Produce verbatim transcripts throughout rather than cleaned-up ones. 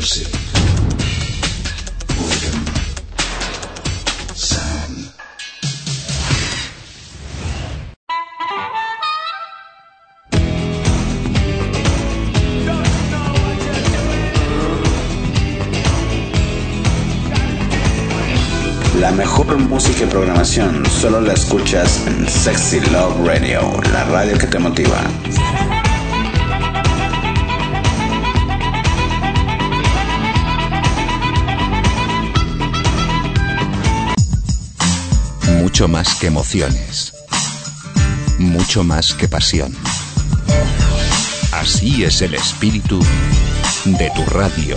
Intrusive. Boredom. Sound. La mejor música y programación solo la escuchas en Sexy Love Radio, la radio que te motiva. Mucho más que emociones, mucho más que pasión. Así es el espíritu de tu radio.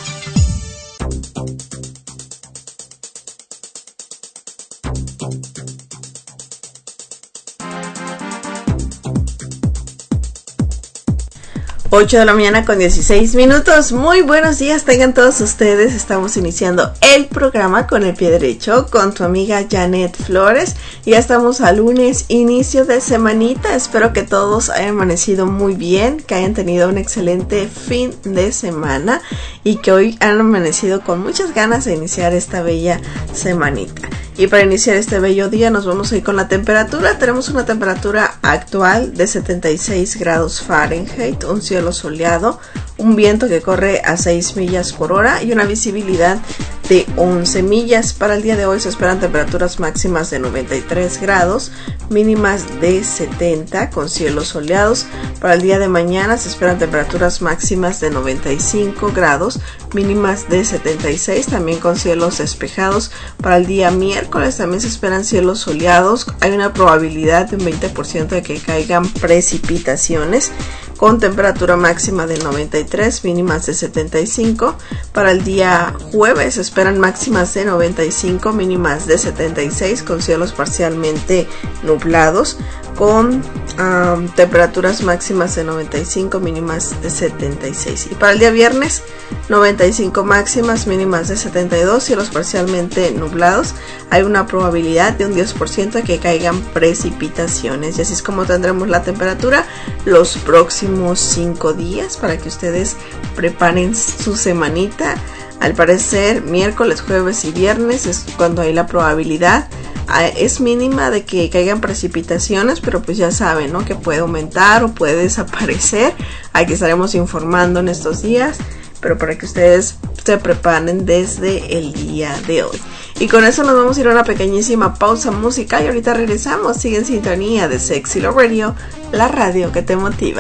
ocho de la mañana con dieciséis minutos. Muy buenos días tengan todos ustedes. Estamos iniciando el programa con el pie derecho con tu amiga Janet Flores. Ya estamos a lunes, inicio de semanita. Espero que todos hayan amanecido muy bien, que hayan tenido un excelente fin de semana y que hoy han amanecido con muchas ganas de iniciar esta bella semanita. Y para iniciar este bello día nos vamos a ir con la temperatura. Tenemos una temperatura actual de setenta y seis grados Fahrenheit, un cielo soleado, un viento que corre a seis millas por hora y una visibilidad de once millas. Para el día de hoy se esperan temperaturas máximas de noventa y tres grados, mínimas de setenta con cielos soleados. Para el día de mañana se esperan temperaturas máximas de noventa y cinco grados, mínimas de setenta y seis, también con cielos despejados. Para el día miércoles también se esperan cielos soleados. Hay una probabilidad de un veinte por ciento de que caigan precipitaciones, con temperatura máxima de noventa y tres, mínimas de setenta y cinco. Para el día jueves se esperan máximas de noventa y cinco, mínimas de setenta y seis, con cielos parcialmente nublados, con um, temperaturas máximas de noventa y cinco, mínimas de setenta y seis. Y para el día viernes, noventa y cinco máximas, mínimas de setenta y dos, cielos parcialmente nublados. Hay una probabilidad de un diez por ciento de que caigan precipitaciones. Y así es como tendremos la temperatura los próximos cinco días para que ustedes preparen su semanita. Al parecer, miércoles, jueves y viernes es cuando hay la probabilidad. Es mínima de que caigan precipitaciones, pero pues ya saben, ¿no? Que puede aumentar o puede desaparecer. Aquí estaremos informando en estos días, pero para que ustedes se preparen desde el día de hoy. Y con eso nos vamos a ir a una pequeñísima pausa musical y ahorita regresamos. Sigue en sintonía de Sexy Love Radio, la radio que te motiva.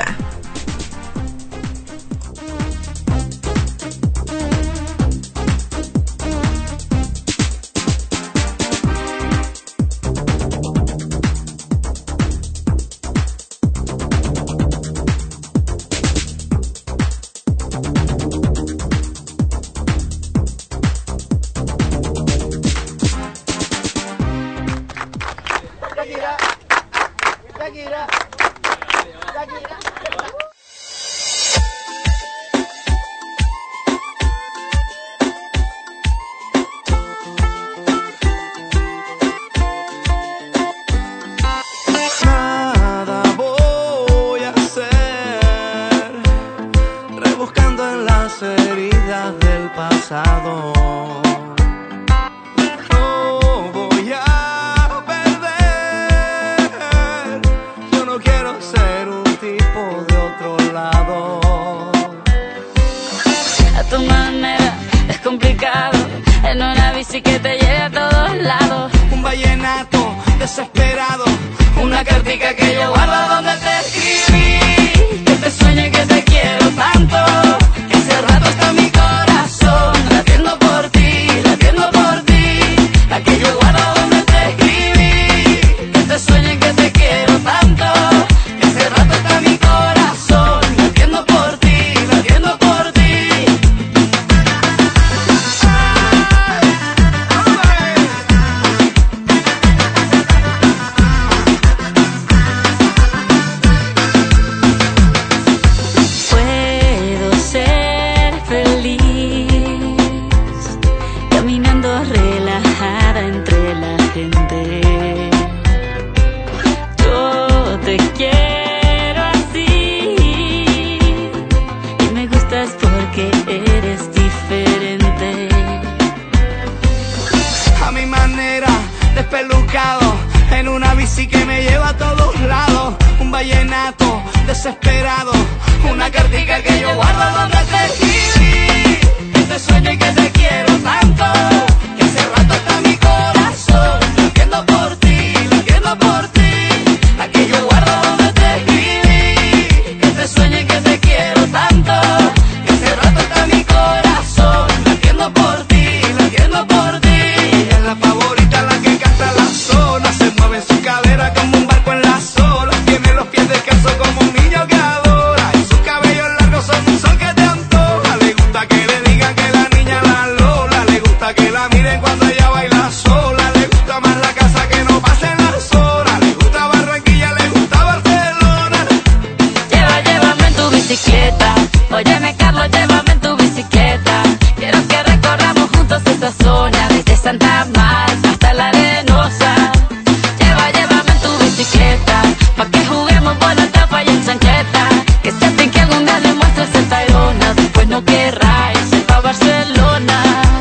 desesperado, una cartica que yo guardo donde te escribí, que te sueño y que te quiero tanto, que hace rato está mi corazón latiendo por ti, latiendo por ti, la que yo guardo donde te escribí, que te sueño y que te quiero tanto, que hace rato está mi corazón latiendo por ti, latiendo por ti. Ella es la favorita, la que canta la zona, se mueve en su cadera como un barco en la sola, tiene los pies descalzos como un niño que adora, y sus cabellos largos son un sol que te antoja. Le gusta que le digan que la niña la Lola, le gusta que la miren cuando ella baila sola, le gusta más la casa que no pasen las horas, le gusta Barranquilla, le gusta Barcelona. Lleva, llévame en tu bicicleta, óyeme Carlos, llévame en tu bicicleta, quiero que recorramos juntos esta zona, desde Santa Marta hasta la Arenosa. Lleva, llévame en tu bicicleta, pa' que juguemos por la tapa y en chancleta, que se te que algún día le muestres el Tayrona, después no querrá irse pa' Barcelona.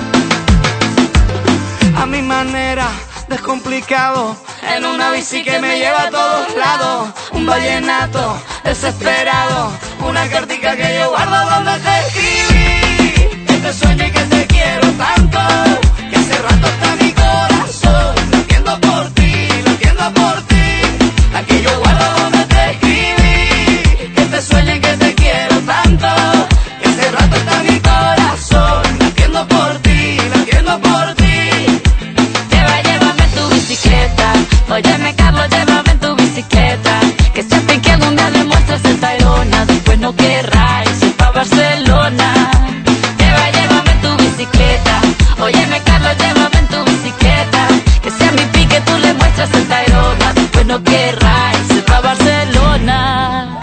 A mi manera, descomplicado, en una bici que me lleva a todos lados, un vallenato desesperado, una cartica que yo guardo donde te escribí, que te sueño y que te quiero tanto, que hace rato está mi corazón latiendo por ti, latiendo por ti, la que yo guardo donde te escribí, que te sueño y que te quiero tanto, que hace rato está mi corazón latiendo por ti, latiendo por ti. Lleva, llévame en tu bicicleta, óyeme Carlos, llévame en tu bicicleta, que siempre que algún día le muestres el Tayrona, después no querrá irse pa' Barcelona. Lleva, llévame en tu bicicleta, óyeme Carlos, llévame en tu bicicleta, que sea mi pique tú le muestras el Tayrona, después no querrá irse pa' Barcelona.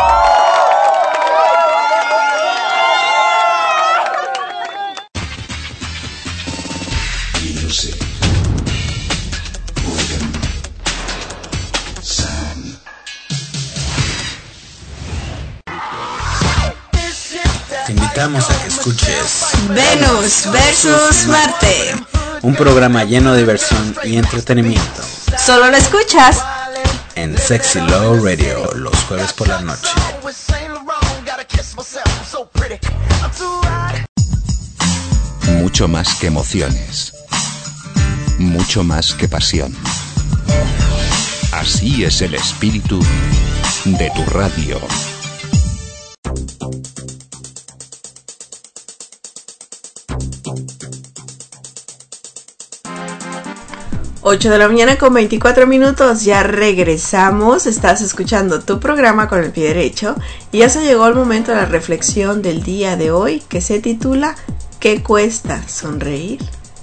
Music. Rhythm. Sound. Te invitamos a que escuches Venus versus Marte. un programa lleno de diversión y entretenimiento Solo lo escuchas en Sexy Love Radio los jueves por la noche. Mucho más que emociones. Mucho más que pasión. Así es el espíritu de tu radio. ocho de la mañana con veinticuatro minutos, ya regresamos, estás escuchando tu programa con el pie derecho y ya se llegó el momento de la reflexión del día de hoy que se titula ¿Qué cuesta sonreír?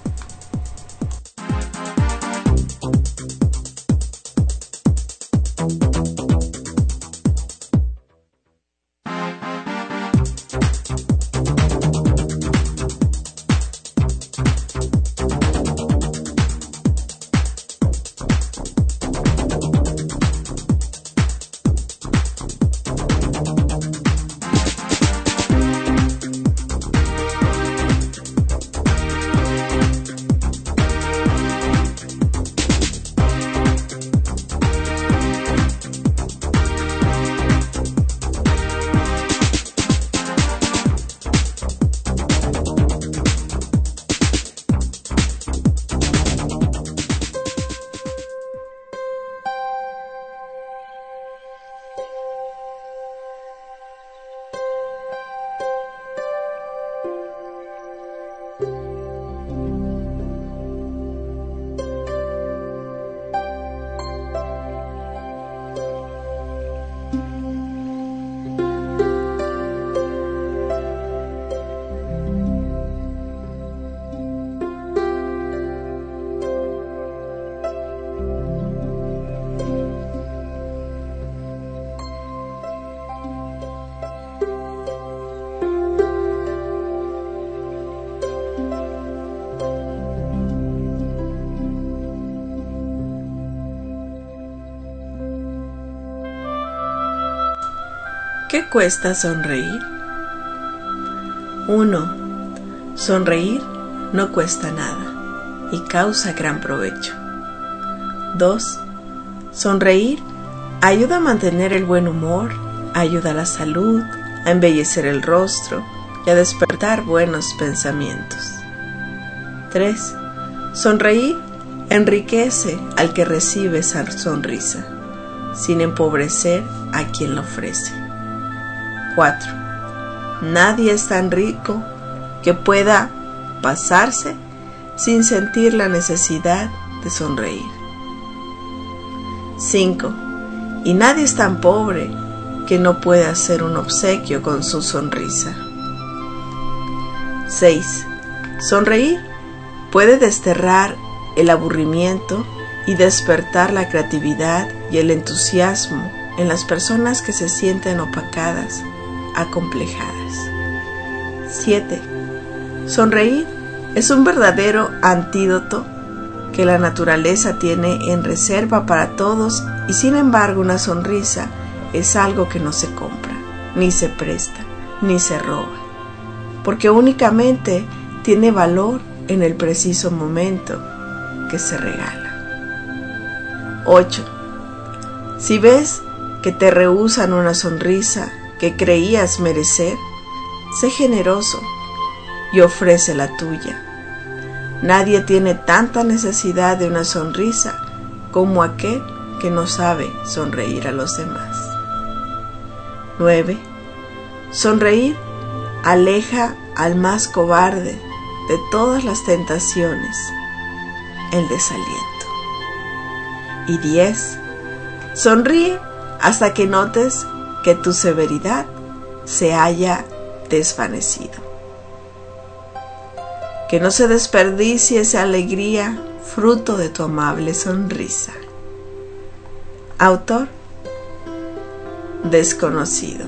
¿Qué cuesta sonreír? uno. Sonreír no cuesta nada y causa gran provecho. dos. Sonreír ayuda a mantener el buen humor, ayuda a la salud, a embellecer el rostro y a despertar buenos pensamientos. tres. Sonreír enriquece al que recibe esa sonrisa, sin empobrecer a quien la ofrece. cuatro. Nadie es tan rico que pueda pasarse sin sentir la necesidad de sonreír. cinco. Y nadie es tan pobre que no pueda hacer un obsequio con su sonrisa. seis. Sonreír puede desterrar el aburrimiento y despertar la creatividad y el entusiasmo en las personas que se sienten opacadas, acomplejadas. siete. Sonreír es un verdadero antídoto que la naturaleza tiene en reserva para todos, y sin embargo una sonrisa es algo que no se compra, ni se presta, ni se roba, porque únicamente tiene valor en el preciso momento que se regala. ocho. Si ves que te rehúsan una sonrisa que creías merecer, sé generoso y ofrece la tuya. Nadie tiene tanta necesidad de una sonrisa como aquel que no sabe sonreír a los demás. nueve. Sonreír aleja al más cobarde de todas las tentaciones, el desaliento. Y diez. Sonríe hasta que notes que tu severidad se haya desvanecido. Que no se desperdicie esa alegría, fruto de tu amable sonrisa. Autor desconocido.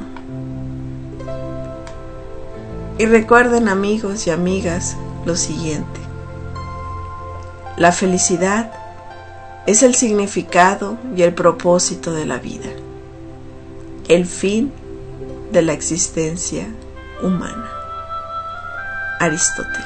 Y recuerden, amigos y amigas, lo siguiente: la felicidad es el significado y el propósito de la vida, el fin de la existencia humana. Aristóteles.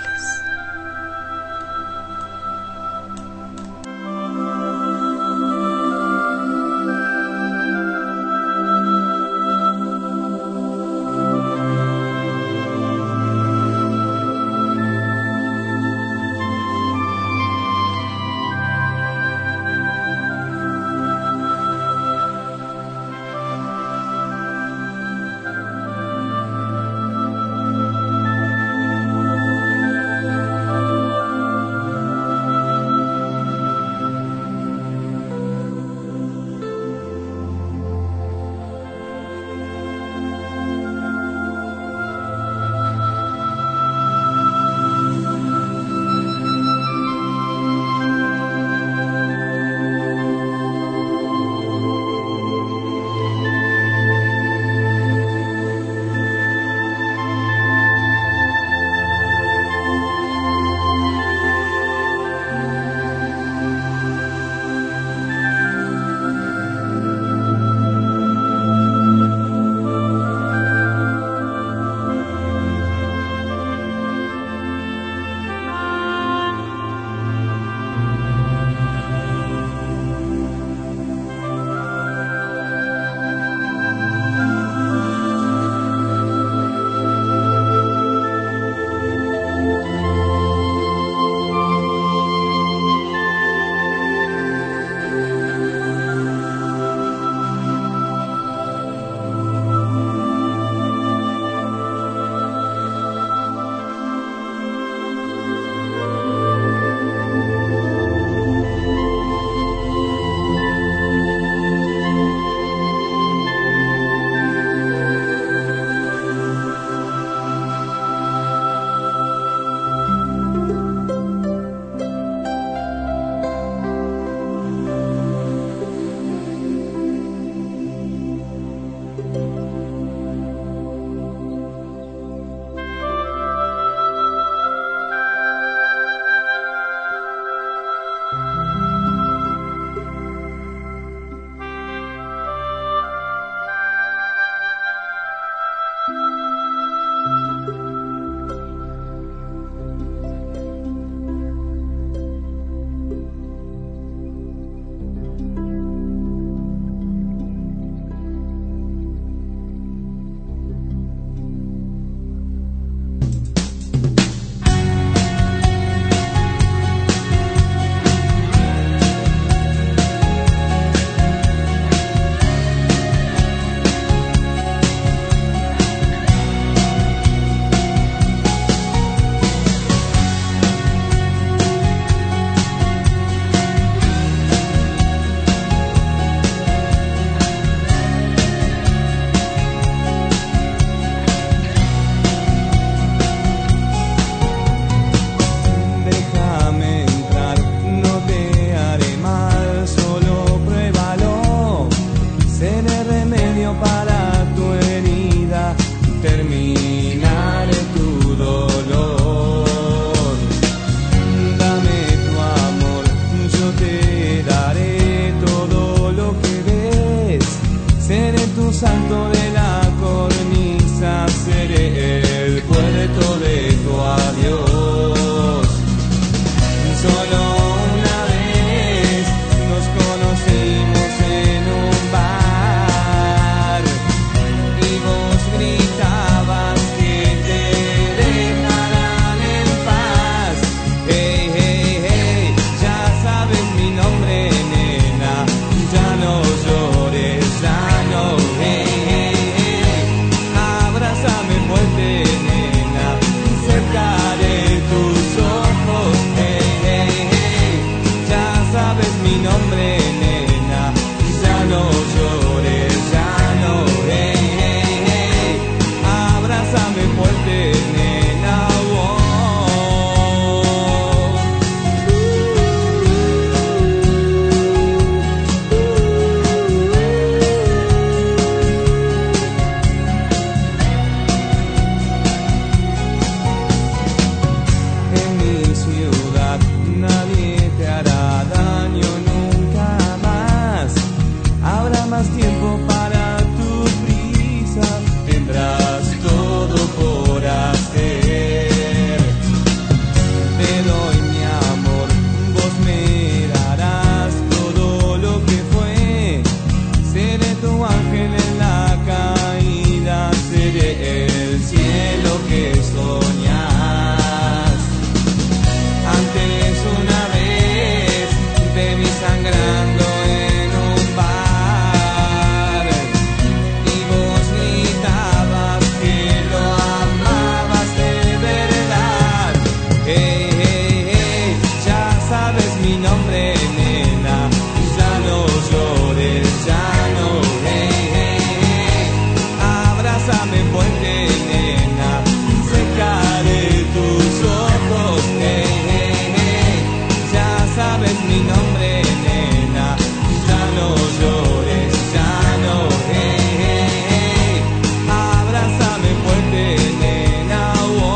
hacer. Te doy mi amor, vos me darás todo lo que fue. Seré tu ángel en la caída, seré el cielo que soñás. Antes una vez te vi sangrando en un bar y vos gritabas que lo amabas de verdad. Hey, hey, hey, ya sabes mi nombre, nena, ya no llores, ya no. Hey, hey, hey, abrázame fuerte, nena, secaré tus ojos. Hey, hey, hey, ya sabes mi nombre, nena, ya no llores, ya no. Hey, hey, hey, abrázame fuerte, nena. Oh.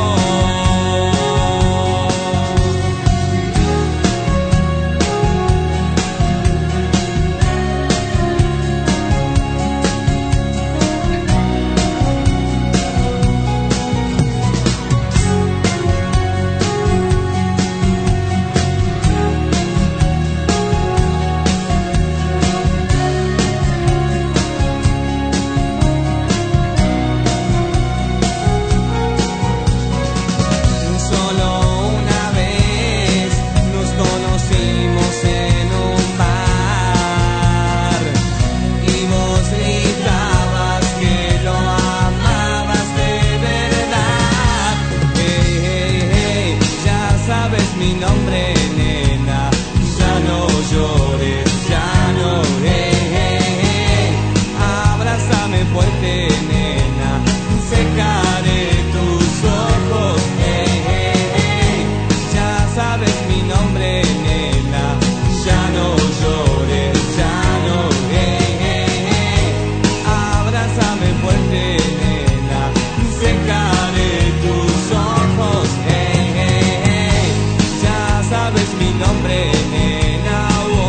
Solo una vez nos conocimos en un bar y vos gritabas que lo amabas de verdad. Hey, hey, hey, ya sabes mi nombre, nena, ya no llores, ya no. Hey, hey, hey, abrázame fuerte, nena, secaré tus ojos. Hey, hey, hey, ya sabes mi nombre, nena, ya no llores, ya no. Hey, hey, hey, abrázame fuerte, nena, secaré tus ojos. Hey, hey, hey, ya sabes mi nombre, nena. Oh.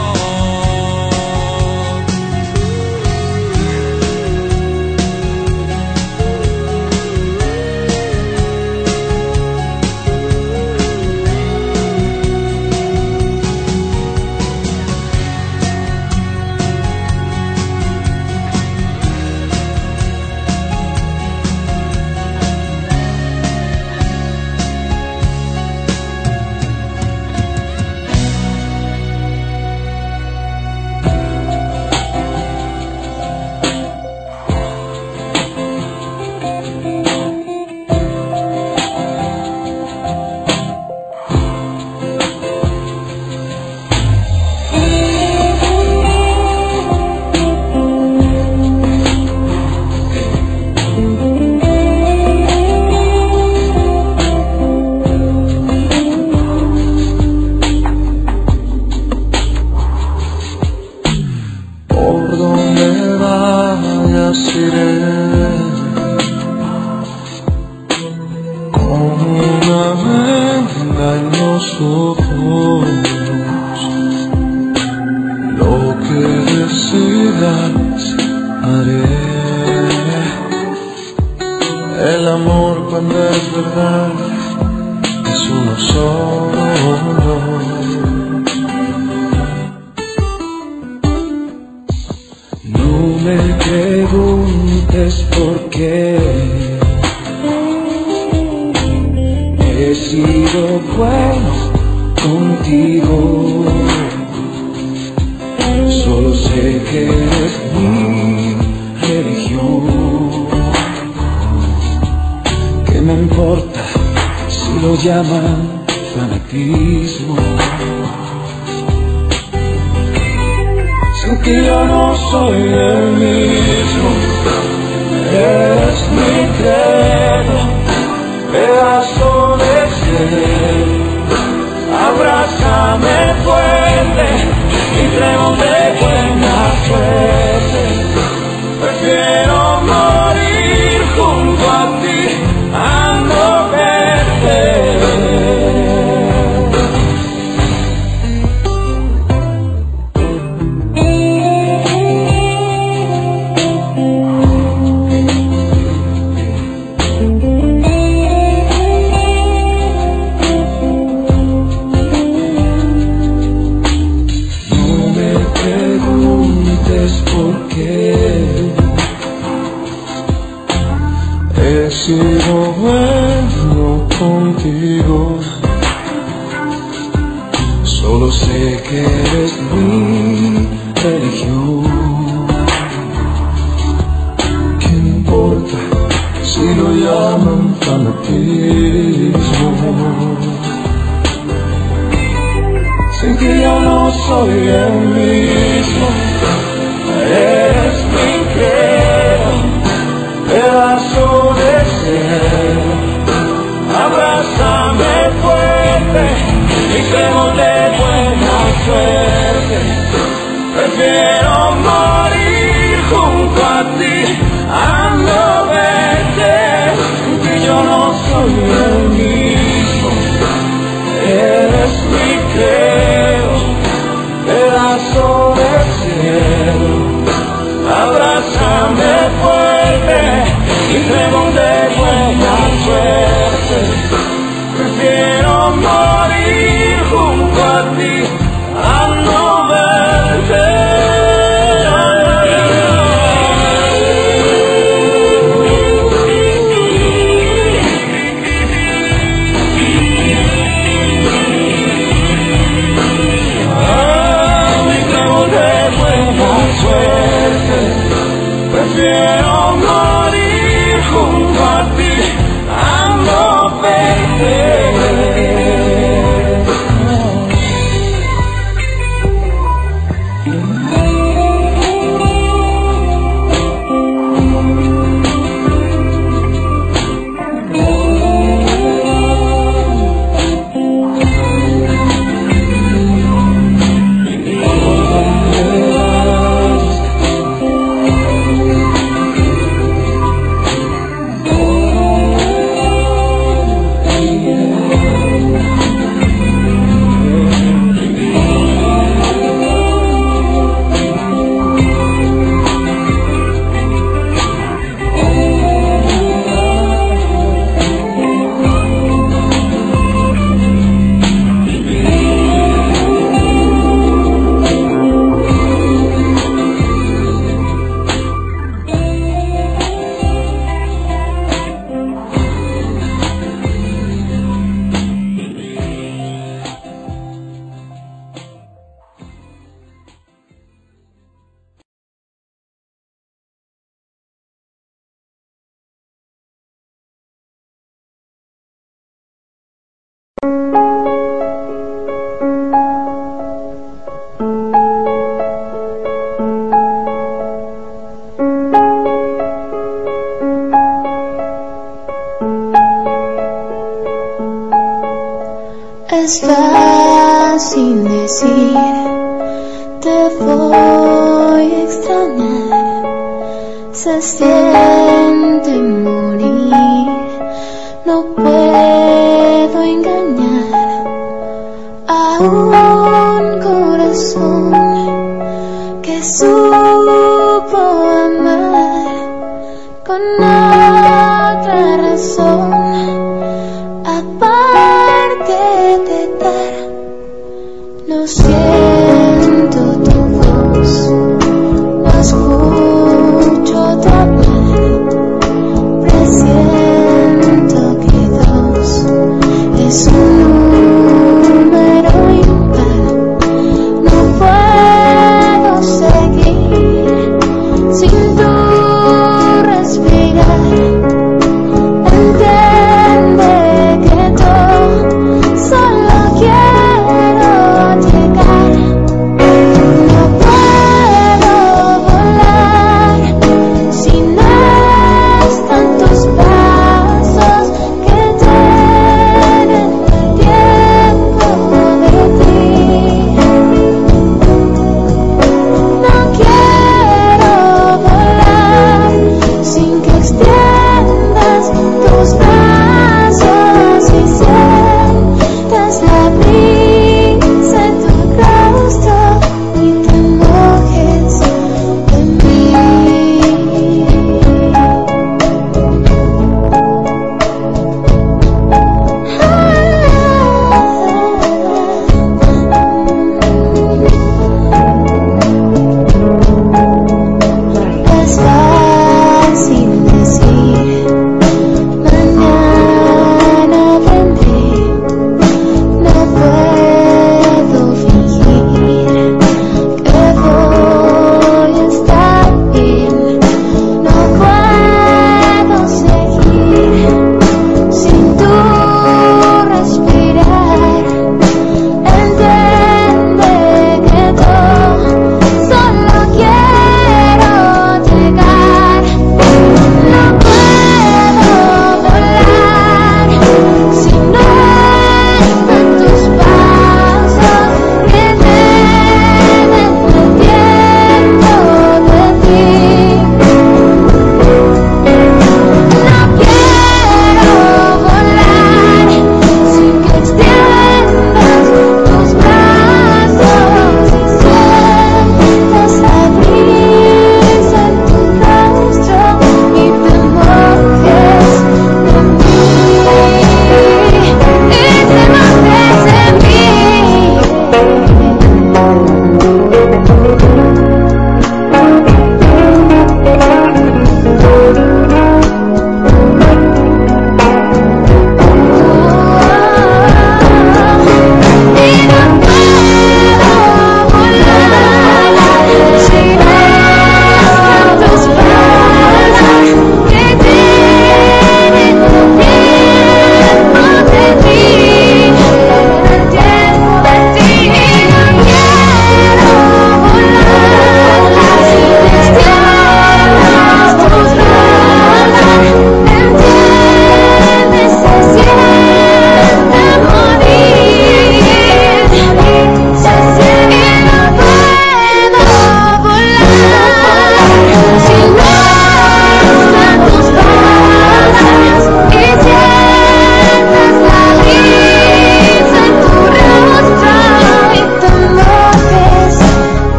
Por donde vayas iré, con una venda en los ojos. Lo que decidas haré. El amor cuando es verdad es uno solo. No me preguntes por qué he sido bueno contigo. Solo sé que eres mi religión. ¿Qué me importa si lo llaman fanatismo? Sin que yo no soy el mismo. Eres mi credo, pedazo de ser. Abrázame fuerte y trémole buena suerte. Prefiero morir junto a ti a no verte. algo bueno contigo. Solo sé que eres mi religión. ¿Qué importa si lo llaman fanatismo? Sin que yo no soy el mismo. Eres mi credo, pedazo de cielo. Abrázame fuerte y creo de buena suerte. Prefiero morir junto a ti a no verte, que yo no soy el mismo. Eres mi credo, pedazo del cielo. Abrázame fuerte y creo de buena suerte. Prefiero morir junto a ti a no verte. Prefiero morir junto a ti a no verte. Es fácil decir, te voy a extrañar. Se siente morir, no puedo engañar a un corazón que supo amar con otra razón. No siento tu voz, no escucho tu hablar, presiento que dos es un número impar. No puedo seguir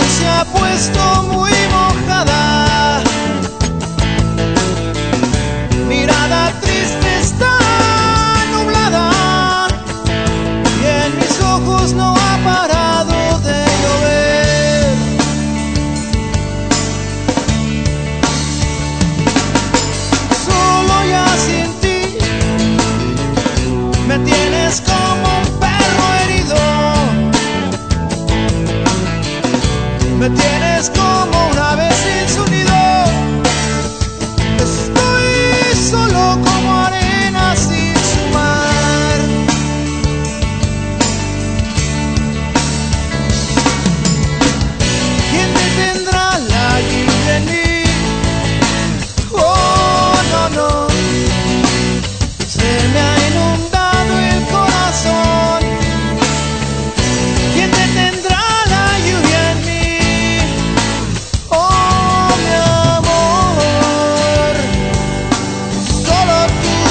se ha puesto muy mojada. Mirada triste está nublada y en mis ojos no ha parado de llover. Solo ya sin ti me tienes como un perro herido. Me tienes como una ave sin su nido. Estoy solo como arena sin su mar. ¿Quién detendrá la lluvia en mí? Oh, no, no. Se me ha inundado el corazón. ¿Quién detendrá la lluvia en mí? Oh, mi amor, solo tú.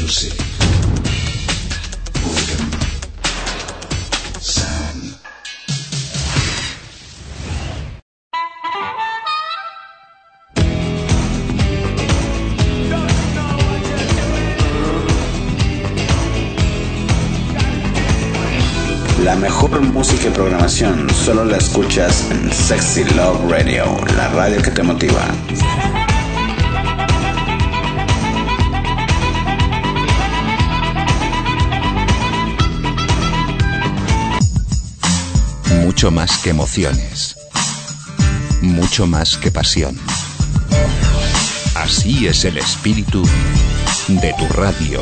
music. Rhythm. Sound. La mejor música y programación solo la escuchas en Sexy Love Radio, la radio que te motiva. Mucho más que emociones. Mucho más que pasión. Así es el espíritu de tu radio.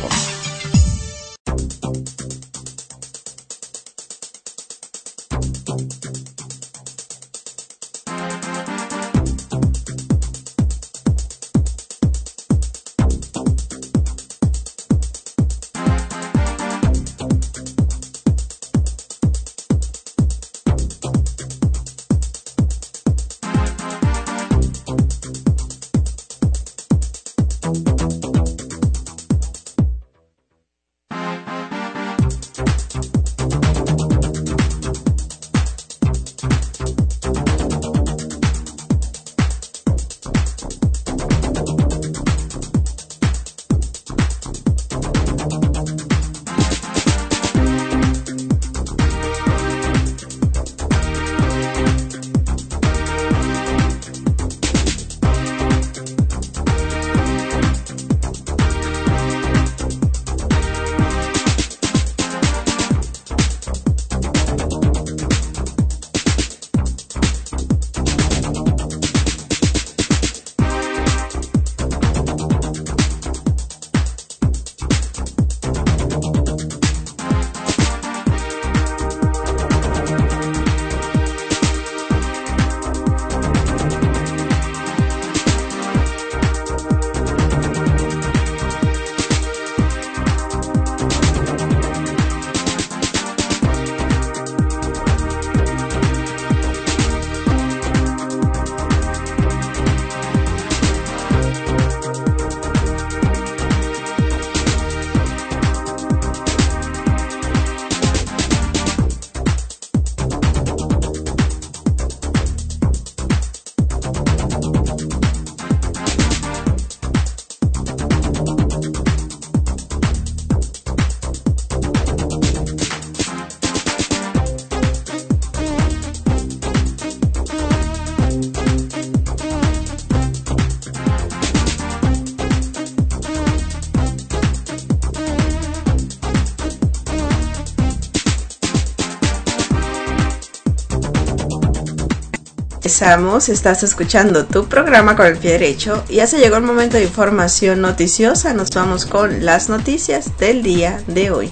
Regresamos, estás escuchando tu programa con el pie derecho y ya se llegó el momento de información noticiosa. Nos vamos con las noticias del día de hoy.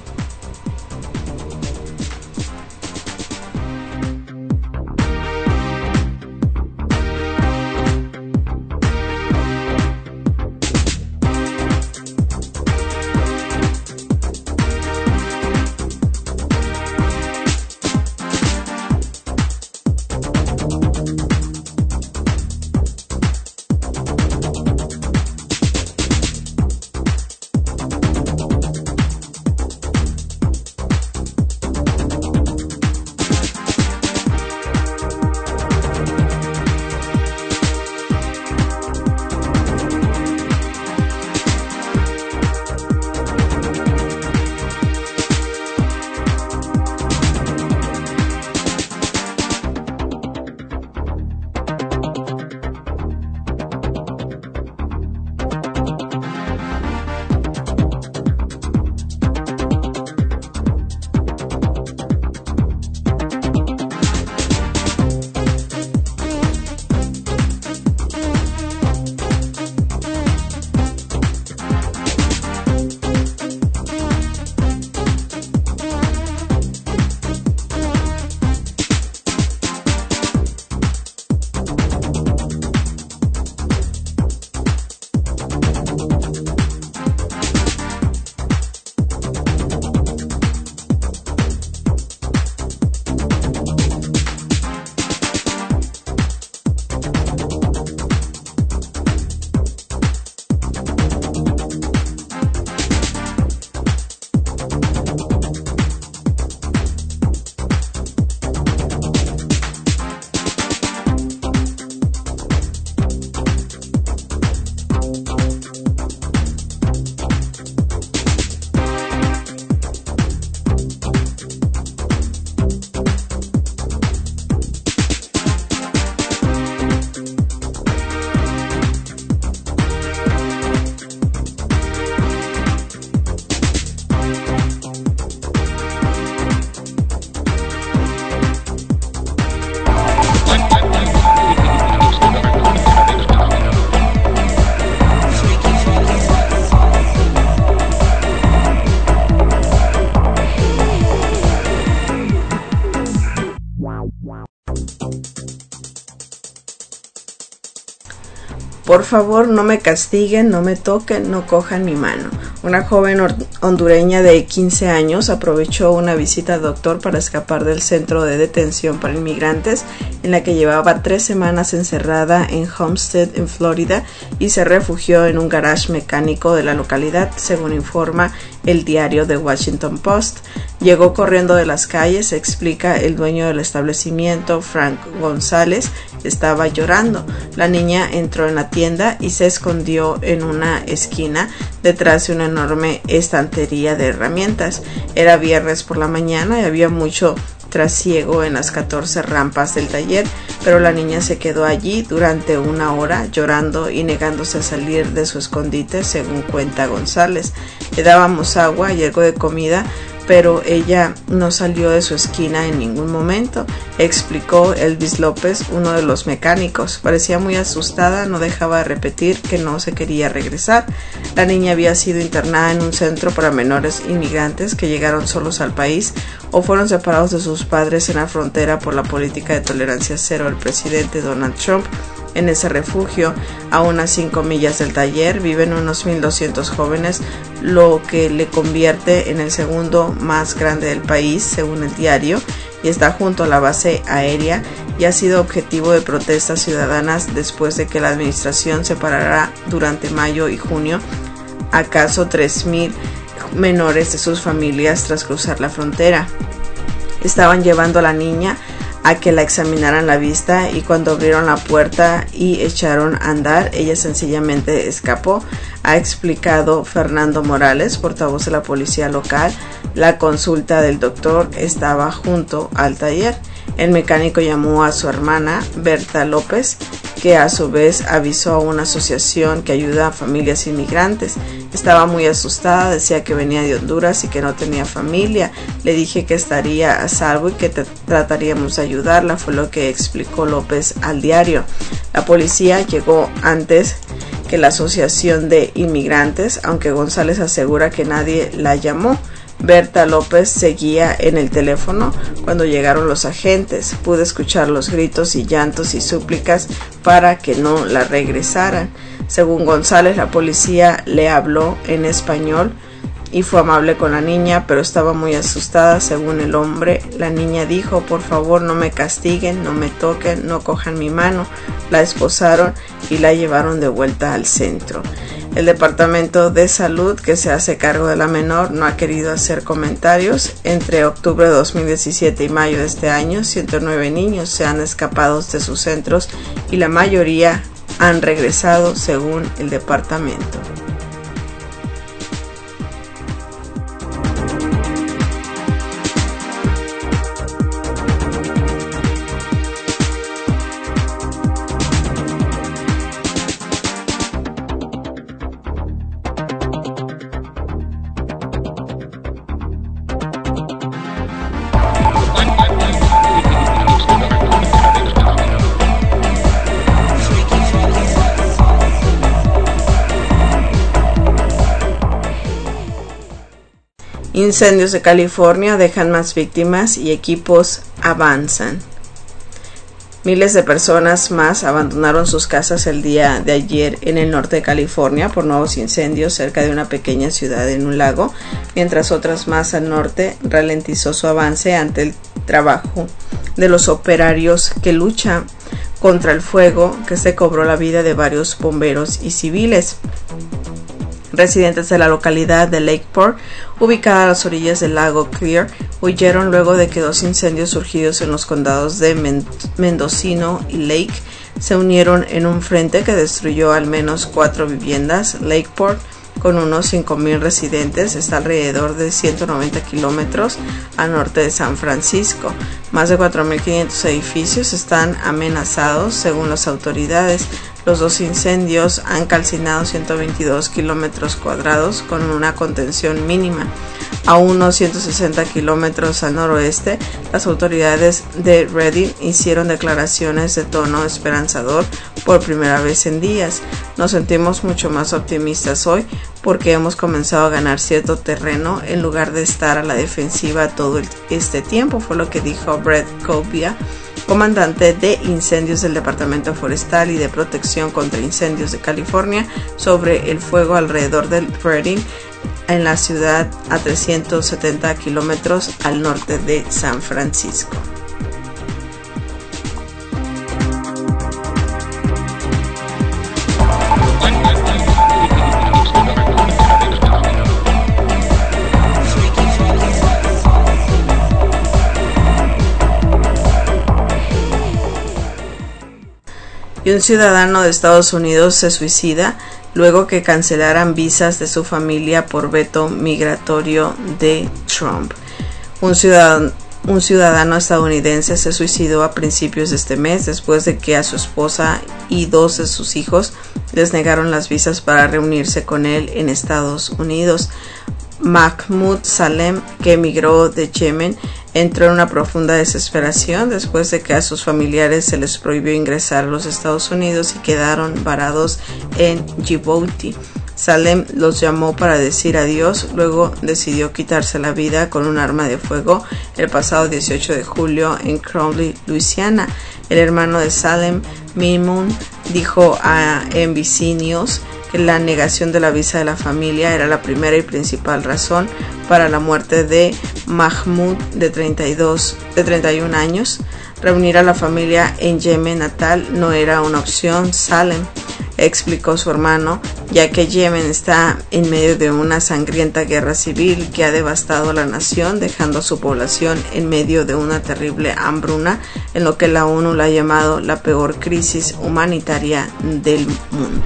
Por favor, no me castiguen, no me toquen, no cojan mi mano. Una joven hondureña de quince años aprovechó una visita al doctor para escapar del centro de detención para inmigrantes en la que llevaba tres semanas encerrada en Homestead, en Florida, y se refugió en un garage mecánico de la localidad, según informa el diario The Washington Post. Llegó corriendo de las calles, explica el dueño del establecimiento, Frank González. Estaba llorando. La niña entró en la tienda y se escondió en una esquina detrás de una enorme estantería de herramientas. Era viernes por la mañana y había mucho trasiego en las catorce rampas del taller, pero la niña se quedó allí durante una hora llorando y negándose a salir de su escondite, según cuenta González. Le dábamos agua y algo de comida, pero ella no salió de su esquina en ningún momento, explicó Elvis López, uno de los mecánicos. Parecía muy asustada, no dejaba de repetir que no se quería regresar. La niña había sido internada en un centro para menores inmigrantes que llegaron solos al país o fueron separados de sus padres en la frontera por la política de tolerancia cero del presidente Donald Trump. En ese refugio, a unas cinco millas del taller, viven unos mil doscientos jóvenes, lo que le convierte en el segundo más grande del país, según el diario, y está junto a la base aérea y ha sido objetivo de protestas ciudadanas después de que la administración separará durante mayo y junio acaso tres mil menores de sus familias tras cruzar la frontera. Estaban llevando a la niña a que la examinaran la vista y cuando abrieron la puerta y echaron a andar, ella sencillamente escapó, ha explicado Fernando Morales, portavoz de la policía local. La consulta del doctor estaba junto al taller. El mecánico llamó a su hermana, Berta López, que a su vez avisó a una asociación que ayuda a familias inmigrantes. Estaba muy asustada, decía que venía de Honduras y que no tenía familia. Le dije que estaría a salvo y que trataríamos de ayudarla, fue lo que explicó López al diario. La policía llegó antes que la asociación de inmigrantes, aunque González asegura que nadie la llamó. Berta López seguía en el teléfono cuando llegaron los agentes. Pude escuchar los gritos y llantos y súplicas para que no la regresaran. Según González, la policía le habló en español y fue amable con la niña, pero estaba muy asustada. Según el hombre, la niña dijo: por favor, no me castiguen, no me toquen, no cojan mi mano. La esposaron y la llevaron de vuelta al centro. El Departamento de Salud, que se hace cargo de la menor, no ha querido hacer comentarios. Entre octubre de dos mil diecisiete y mayo de este año, ciento nueve niños se han escapado de sus centros y la mayoría han regresado, según el departamento. Incendios de California dejan más víctimas y equipos avanzan. Miles de personas más abandonaron sus casas el día de ayer en el norte de California por nuevos incendios cerca de una pequeña ciudad en un lago, mientras otras más al norte ralentizó su avance ante el trabajo de los operarios que luchan contra el fuego que se cobró la vida de varios bomberos y civiles. Residentes de la localidad de Lakeport, ubicada a las orillas del lago Clear, huyeron luego de que dos incendios surgidos en los condados de Men- Mendocino y Lake se unieron en un frente que destruyó al menos cuatro viviendas. Lakeport, con unos cinco mil residentes, está alrededor de ciento noventa kilómetros al norte de San Francisco. Más de cuatro mil quinientos edificios están amenazados, según las autoridades. Los dos incendios han calcinado ciento veintidós kilómetros cuadrados con una contención mínima. A unos ciento sesenta kilómetros al noroeste, las autoridades de Redding hicieron declaraciones de tono esperanzador por primera vez en días. Nos sentimos mucho más optimistas hoy porque hemos comenzado a ganar cierto terreno en lugar de estar a la defensiva todo este tiempo, fue lo que dijo Brett Cobia, comandante de incendios del Departamento Forestal y de Protección contra Incendios de California, sobre el fuego alrededor del Redding, en la ciudad a trescientos setenta kilómetros al norte de San Francisco. Y un ciudadano de Estados Unidos se suicida luego que cancelaran visas de su familia por veto migratorio de Trump. Un ciudadano, un ciudadano estadounidense se suicidó a principios de este mes después de que a su esposa y dos de sus hijos les negaron las visas para reunirse con él en Estados Unidos. Mahmoud Salem, que emigró de Yemen, entró en una profunda desesperación después de que a sus familiares se les prohibió ingresar a los Estados Unidos y quedaron varados en Djibouti. Salem los llamó para decir adiós, luego decidió quitarse la vida con un arma de fuego el pasado dieciocho de julio en Crowley, Luisiana. El hermano de Salem, Mimun, dijo a N B C News que la negación de la visa de la familia era la primera y principal razón para la muerte de Mahmoud, de treinta y dos, de treinta y un años. Reunir a la familia en Yemen natal no era una opción, Salem explicó su hermano, ya que Yemen está en medio de una sangrienta guerra civil que ha devastado a la nación, dejando a su población en medio de una terrible hambruna, en lo que la ONU la ha llamado la peor crisis humanitaria del mundo.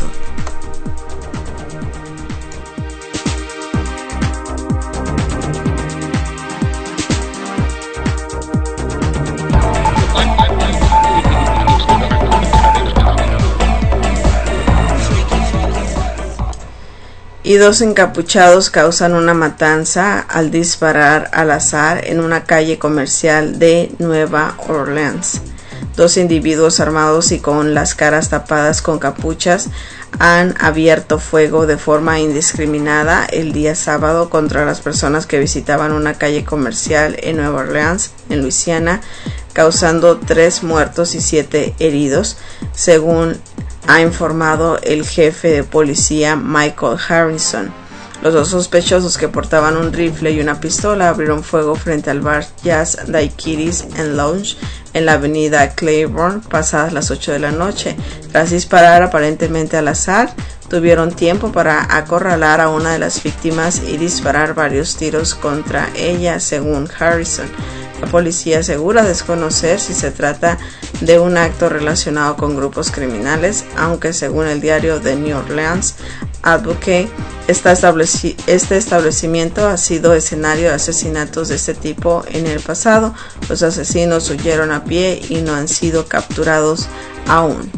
Y dos encapuchados causan una matanza al disparar al azar en una calle comercial de Nueva Orleans. Dos individuos armados y con las caras tapadas con capuchas han abierto fuego de forma indiscriminada el día sábado contra las personas que visitaban una calle comercial en Nueva Orleans, en Luisiana, causando tres muertos y siete heridos, según ha informado el jefe de policía Michael Harrison. Los dos sospechosos, que portaban un rifle y una pistola, abrieron fuego frente al bar Jazz Daiquiris and Lounge en la avenida Claiborne pasadas las ocho de la noche. Tras disparar aparentemente al azar, tuvieron tiempo para acorralar a una de las víctimas y disparar varios tiros contra ella, según Harrison. La policía asegura desconocer si se trata de un acto relacionado con grupos criminales, aunque según el diario The New Orleans Advocate, este, estableci- este establecimiento ha sido escenario de asesinatos de este tipo en el pasado. Los asesinos huyeron a pie y no han sido capturados aún.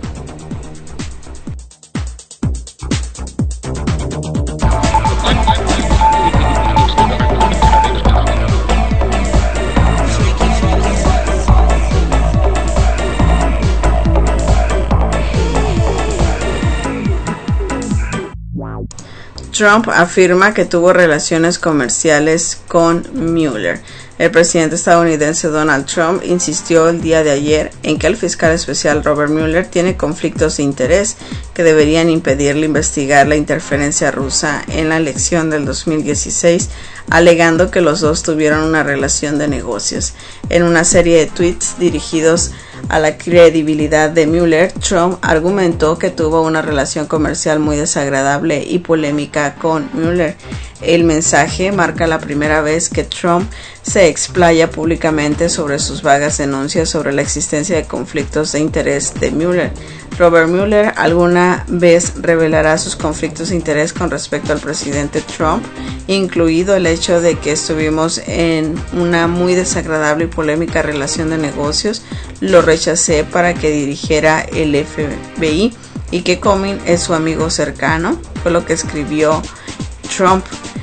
Trump afirma que tuvo relaciones comerciales con Mueller. El presidente estadounidense Donald Trump insistió el día de ayer en que el fiscal especial Robert Mueller tiene conflictos de interés que deberían impedirle investigar la interferencia rusa en la elección del dos mil dieciséis, alegando que los dos tuvieron una relación de negocios. En una serie de tweets dirigidos a la credibilidad de Mueller, Trump argumentó que tuvo una relación comercial muy desagradable y polémica con Mueller. El mensaje marca la primera vez que Trump se explaya públicamente sobre sus vagas denuncias sobre la existencia de conflictos de interés de Mueller. Robert Mueller alguna vez revelará sus conflictos de interés con respecto al presidente Trump, incluido el hecho de que estuvimos en una muy desagradable y polémica relación de negocios. Lo rechacé para que dirigiera el F B I y que Comey es su amigo cercano, fue lo que escribió Trump.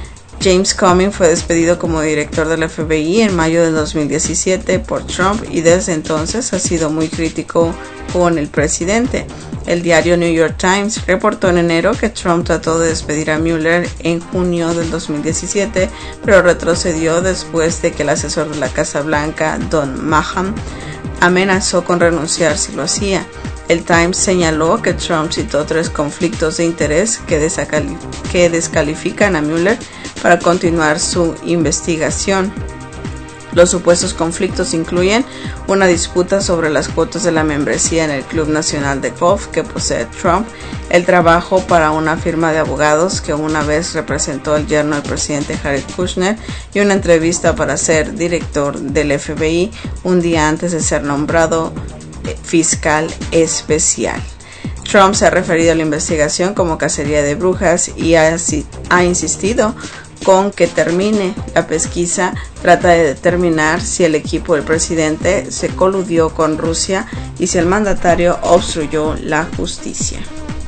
James Comey fue despedido como director del F B I en mayo del dos mil diecisiete por Trump y desde entonces ha sido muy crítico con el presidente. El diario New York Times reportó en enero que Trump trató de despedir a Mueller en junio del dos mil diecisiete, pero retrocedió después de que el asesor de la Casa Blanca, Don Maham, amenazó con renunciar si lo hacía. El Times señaló que Trump citó tres conflictos de interés que, desacali- que descalifican a Mueller para continuar su investigación. Los supuestos conflictos incluyen una disputa sobre las cuotas de la membresía en el Club Nacional de Golf que posee Trump, el trabajo para una firma de abogados que una vez representó al yerno del presidente Jared Kushner y una entrevista para ser director del F B I un día antes de ser nombrado fiscal especial. Trump se ha referido a la investigación como cacería de brujas y ha, ha insistido con que termine la pesquisa. Trata de determinar si el equipo del presidente se coludió con Rusia y si el mandatario obstruyó la justicia.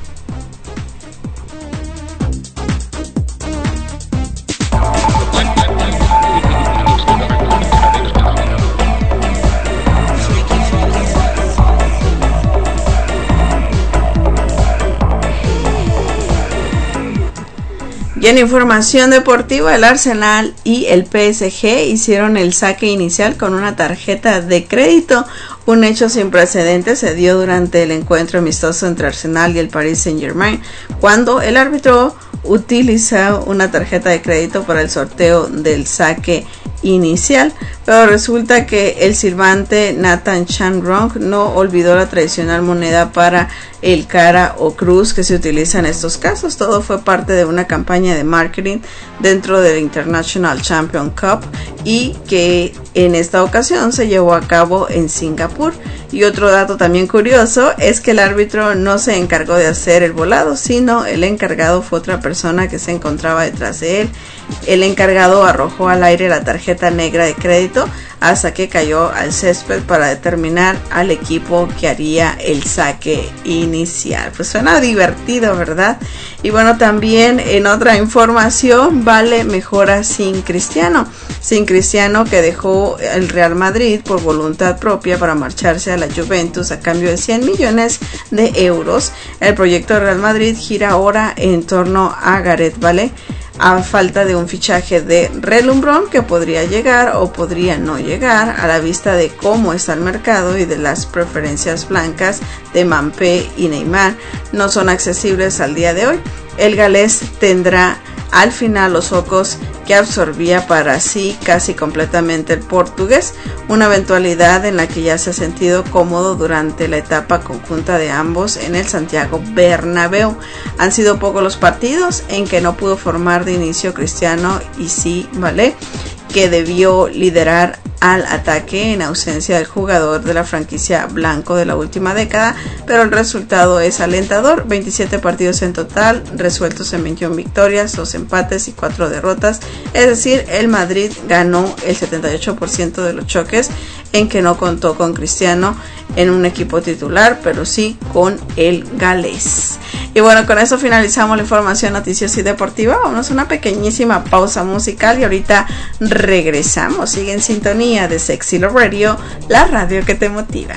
Y en información deportiva, el Arsenal y el P S G hicieron el saque inicial con una tarjeta de crédito. Un hecho sin precedentes se dio durante el encuentro amistoso entre Arsenal y el Paris Saint-Germain, cuando el árbitro utiliza una tarjeta de crédito para el sorteo del saque inicial, pero resulta que el silbante Nathan Chanrong no olvidó la tradicional moneda para el cara o cruz que se utiliza en estos casos. Todo fue parte de una campaña de marketing dentro del International Champion Cup y que en esta ocasión se llevó a cabo en Singapur. Y otro dato también curioso es que el árbitro no se encargó de hacer el volado, sino el encargado fue otra persona que se encontraba detrás de él. El encargado arrojó al aire la tarjeta negra de crédito hasta que cayó al césped para determinar al equipo que haría el saque inicial. Pues suena divertido, ¿verdad? Y bueno, también en otra información, Vale mejora sin Cristiano. Sin Cristiano, que dejó el Real Madrid por voluntad propia para marcharse a la Juventus a cambio de cien millones de euros. El proyecto de Real Madrid gira ahora en torno a Gareth Bale, a falta de un fichaje de relumbrón que podría llegar o podría no llegar a la vista de cómo está el mercado y de las preferencias blancas de Mbappé y Neymar no son accesibles al día de hoy. El galés tendrá al final los ojos que absorbía para sí casi completamente el portugués, una eventualidad en la que ya se ha sentido cómodo durante la etapa conjunta de ambos en el Santiago Bernabéu. Han sido pocos los partidos en que no pudo formar de inicio Cristiano y sí Vale, que debió liderar al ataque en ausencia del jugador de la franquicia blanco de la última década, pero el resultado es alentador: veintisiete partidos en total, resueltos en veintiuna victorias, dos empates y cuatro derrotas, es decir, el Madrid ganó el setenta y ocho por ciento de los choques en que no contó con Cristiano en un equipo titular, pero sí con el galés. Y bueno, con eso finalizamos la información noticiosa y deportiva. Vamos a una pequeñísima pausa musical y ahorita regresamos. Sigue en sintonía de Sexy Love Radio, la radio que te motiva.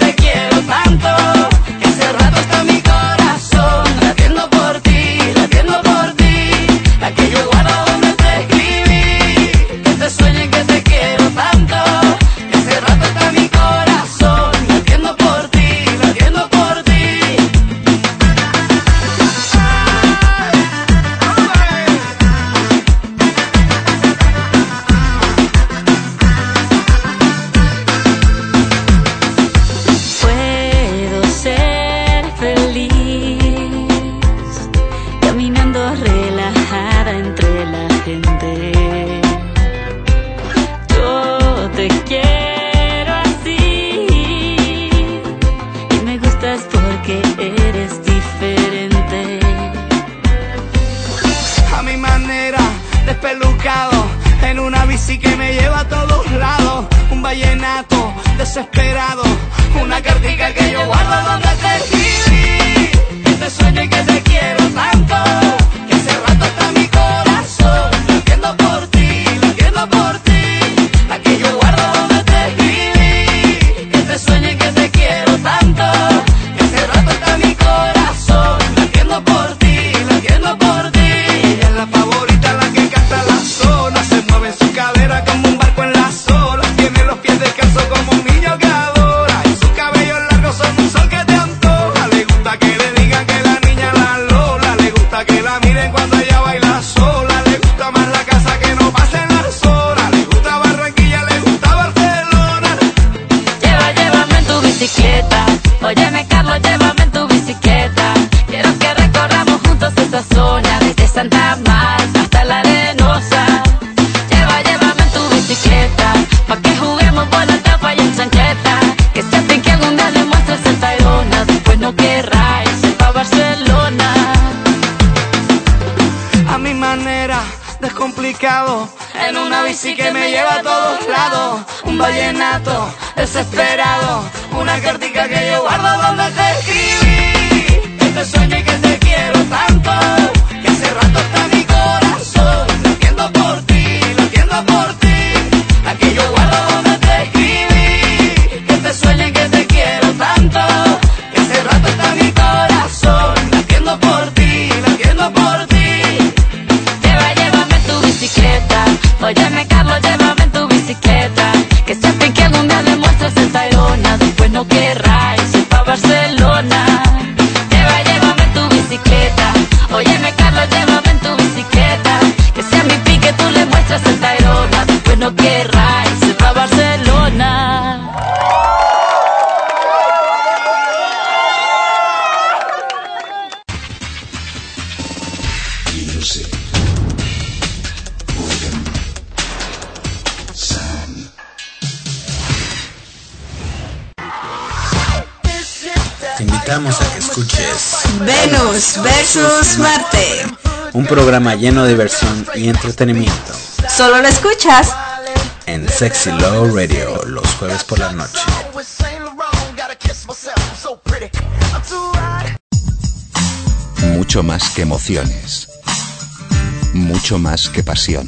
Tanto que hace rato está mi corazón latiendo por ti, latiendo descomplicado, en una bici que me lleva a todos lados. Un vallenato desesperado, una cartica que yo guardo donde te escribí. Que te sueño y que te quiero tanto, que hace rato está mi corazón latiendo por ti, latiendo por ti. La que yo guardo donde te escribí. Que te sueño y que te quiero tanto, que hace rato está mi corazón latiendo por ti, latiendo por ti. Ella es la favorita, la que canta la zona, se mueve en su cadera como un barco en las olas. Tiene los pies descalzos como un niño que adora, y sus cabellos largos son un sol que te antoja. Le gusta que le digan que la niña la Lola, le gusta que la miren cuando ella baila sola. Le gusta más la casa que no pasen las horas, le gusta Barranquilla, le gusta Barcelona. Lleva, llévame en tu bicicleta. Óyeme, Carlos, llévame en tu bicicleta. Quiero que recorramos juntos esa zona, desde Santa Marta hasta la Arenosa. Lleva, llévame en tu bicicleta, pa' que juguemos bola, tapa y en chancleta. Que se fin que algún día le muestres el Tayrona, después no querrá irse pa' Barcelona. A mi manera, descomplicado, en una bici que me lleva a todos lados. Un vallenato desesperado, una cartica que yo guardo donde te escribí. Que te sueño y que te quiero tanto, que hace rato está mi corazón latiendo por ti, latiendo por ti. La que yo guardo donde te escribí. Que te sueño y que te quiero tanto, que hace rato está mi corazón latiendo por ti, latiendo por ti. Lleva, llévame en tu bicicleta. Óyeme, Carlos, llévame en tu bicicleta. Que se fin que algún día le muestres el Tayrona, después no querrá irse pa' Barcelona. Lleva, llévame en tu bicicleta. Óyeme, Carlos, llévame en tu bicicleta. Que sea mi pique, tú le muestras el Tayrona, después no querrá irse pa' Barcelona. Te invitamos a que escuches Venus versus Marte. un programa lleno de diversión y entretenimiento Solo lo escuchas en Sexy Love Radio los jueves por la noche. Mucho más que emociones. Mucho más que pasión.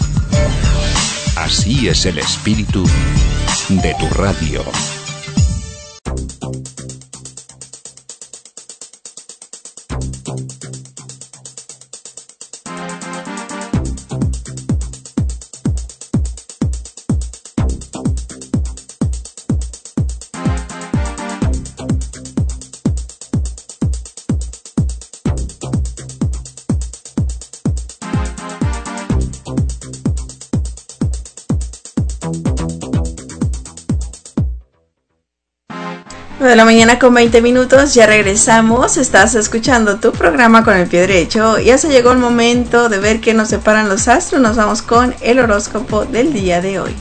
Así es el espíritu de tu radio. De la mañana con veinte minutos, ya regresamos. Estás escuchando tu programa con el pie derecho. Ya se llegó el momento de ver qué nos separan los astros. Nos vamos con el horóscopo del día de hoy.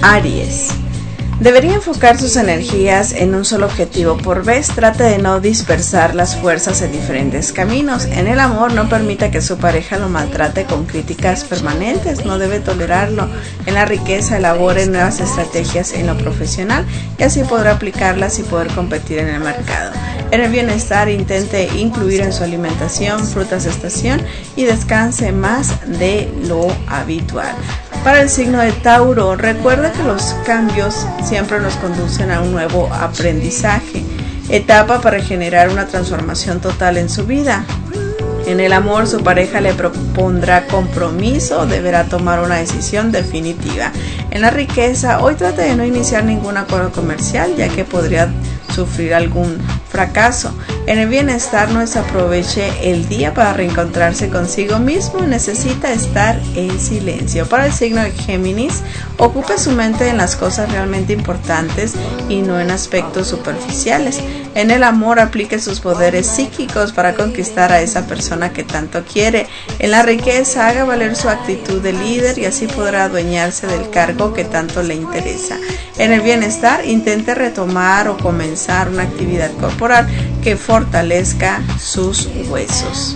Aries. Debería enfocar sus energías en un solo objetivo por vez. Trate de no dispersar las fuerzas en diferentes caminos. En el amor, no permita que su pareja lo maltrate con críticas permanentes. No debe tolerarlo. En la riqueza, elabore nuevas estrategias en lo profesional y así podrá aplicarlas y poder competir en el mercado. En el bienestar, intente incluir en su alimentación frutas de estación y descanse más de lo habitual. Para el signo de Tauro, recuerda que los cambios siempre nos conducen a un nuevo aprendizaje, etapa para generar una transformación total en su vida. En el amor, su pareja le propondrá compromiso o deberá tomar una decisión definitiva. En la riqueza, hoy trate de no iniciar ningún acuerdo comercial, ya que podría sufrir algún fracaso. En el bienestar, no desaproveche el día para reencontrarse consigo mismo. Necesita estar en silencio. Para el signo de Géminis, ocupe su mente en las cosas realmente importantes y no en aspectos superficiales. En el amor, aplique sus poderes psíquicos para conquistar a esa persona que tanto quiere. En la riqueza, haga valer su actitud de líder y así podrá adueñarse del cargo que tanto le interesa. En el bienestar, intente retomar o comenzar una actividad corporal que fortalezca sus huesos.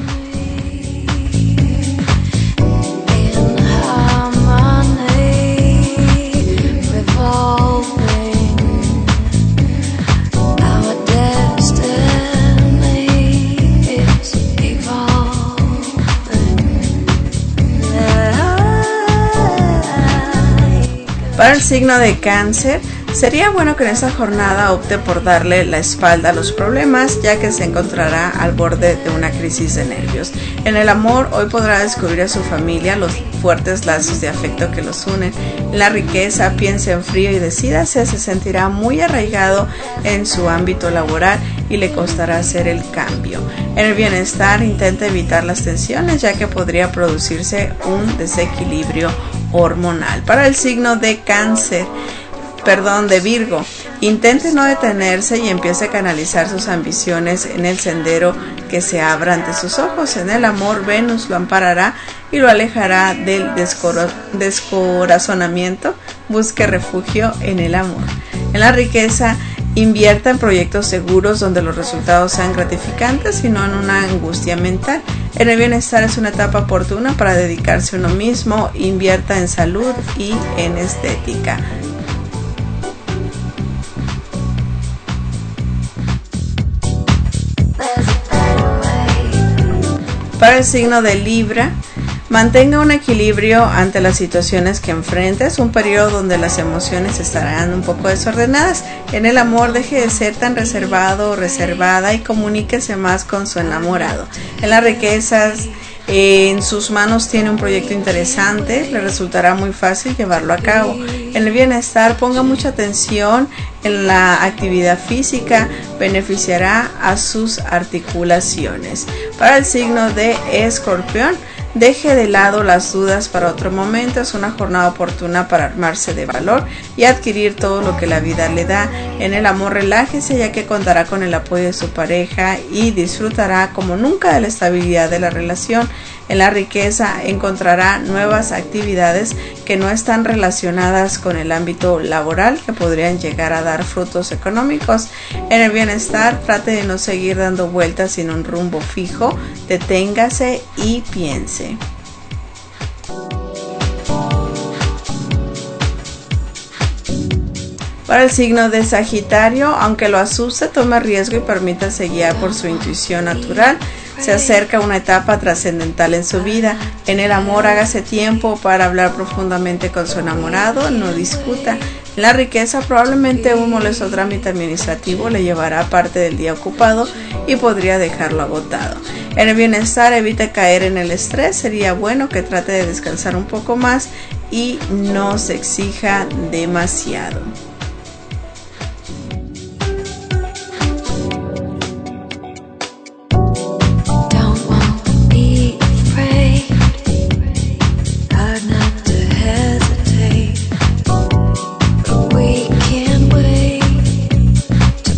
Para el signo de Cáncer, sería bueno que en esta jornada opte por darle la espalda a los problemas, ya que se encontrará al borde de una crisis de nervios. En el amor, hoy podrá descubrir a su familia los fuertes lazos de afecto que los unen. En la riqueza, piense en frío y decídase. Se sentirá muy arraigado en su ámbito laboral y le costará hacer el cambio. En el bienestar, intente evitar las tensiones, ya que podría producirse un desequilibrio hormonal. Para el signo de Cáncer, perdón, de Virgo, intente no detenerse y empiece a canalizar sus ambiciones en el sendero que se abra ante sus ojos. En el amor, Venus lo amparará y lo alejará del descoro- descorazonamiento. Busque refugio en el amor. En la riqueza, invierta en proyectos seguros donde los resultados sean gratificantes y no en una angustia mental. En el bienestar, es una etapa oportuna para dedicarse a uno mismo. Invierta en salud y en estética. Para el signo de Libra, mantenga un equilibrio ante las situaciones que enfrente. Es un periodo donde las emociones estarán un poco desordenadas. En el amor, deje de ser tan reservado o reservada y comuníquese más con su enamorado. En las riquezas, eh, en sus manos tiene un proyecto interesante, le resultará muy fácil llevarlo a cabo. En el bienestar, ponga mucha atención en la actividad física, beneficiará a sus articulaciones. Para el signo de Escorpión, deje de lado las dudas para otro momento. Es una jornada oportuna para armarse de valor y adquirir todo lo que la vida le da. En el amor, relájese, ya que contará con el apoyo de su pareja y disfrutará como nunca de la estabilidad de la relación. En la riqueza, encontrará nuevas actividades que no están relacionadas con el ámbito laboral, que podrían llegar a dar frutos económicos. En el bienestar, trate de no seguir dando vueltas sin un rumbo fijo. Deténgase y piense. Para el signo de Sagitario, aunque lo asuste, tome riesgo y permítase guiar por su intuición natural. Se acerca una etapa trascendental en su vida. En el amor, hágase tiempo para hablar profundamente con su enamorado, no discuta. En la riqueza, probablemente un molesto trámite administrativo le llevará parte del día ocupado y podría dejarlo agotado. En el bienestar, evite caer en el estrés. Sería bueno que trate de descansar un poco más y no se exija demasiado.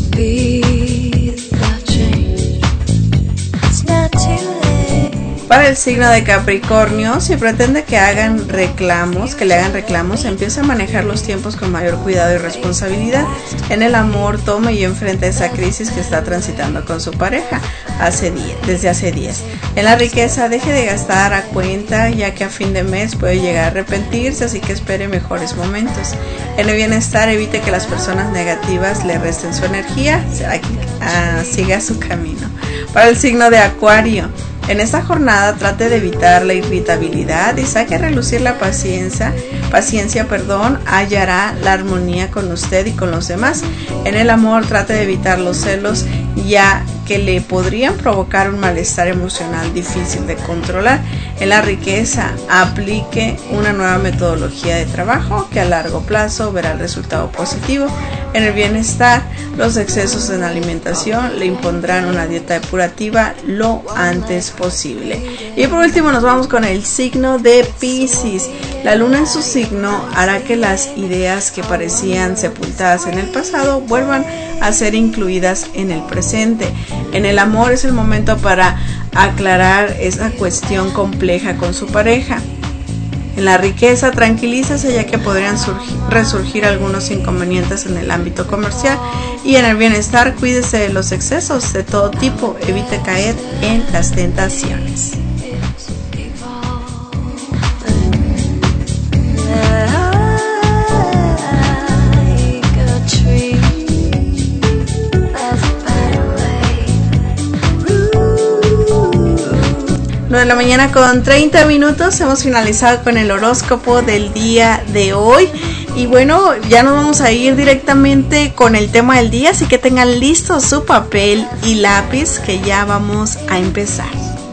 Para el el signo de Capricornio, si pretende que hagan reclamos, que le hagan reclamos, empieza a manejar los tiempos con mayor cuidado y responsabilidad. En el amor, toma y enfrenta esa crisis que está transitando con su pareja hace días, desde hace días. En la riqueza, deje de gastar a cuenta, ya que a fin de mes puede llegar a arrepentirse, así que espere mejores momentos. En el bienestar, evite que las personas negativas le resten su energía, siga su camino. Para el signo de Acuario, en esta jornada trate de evitar la irritabilidad y saque a relucir la paciencia, paciencia, perdón, hallará la armonía con usted y con los demás. En el amor trate de evitar los celos, ya que le podrían provocar un malestar emocional difícil de controlar. En la riqueza, aplique una nueva metodología de trabajo que a largo plazo verá el resultado positivo. En el bienestar, los excesos en alimentación le impondrán una dieta depurativa lo antes posible. Y por último nos vamos con el signo de Piscis. La luna en su signo hará que las ideas que parecían sepultadas en el pasado vuelvan a ser incluidas en el presente. En el amor es el momento para aclarar esa cuestión compleja con su pareja. En la riqueza, tranquilízase, ya que podrían surgir, resurgir algunos inconvenientes en el ámbito comercial. Y en el bienestar, cuídese de los excesos de todo tipo, evite caer en las tentaciones. nueve de la mañana con treinta minutos, hemos finalizado con el horóscopo del día de hoy. Y bueno, ya nos vamos a ir directamente con el tema del día, así que tengan listo su papel y lápiz, que ya vamos a empezar.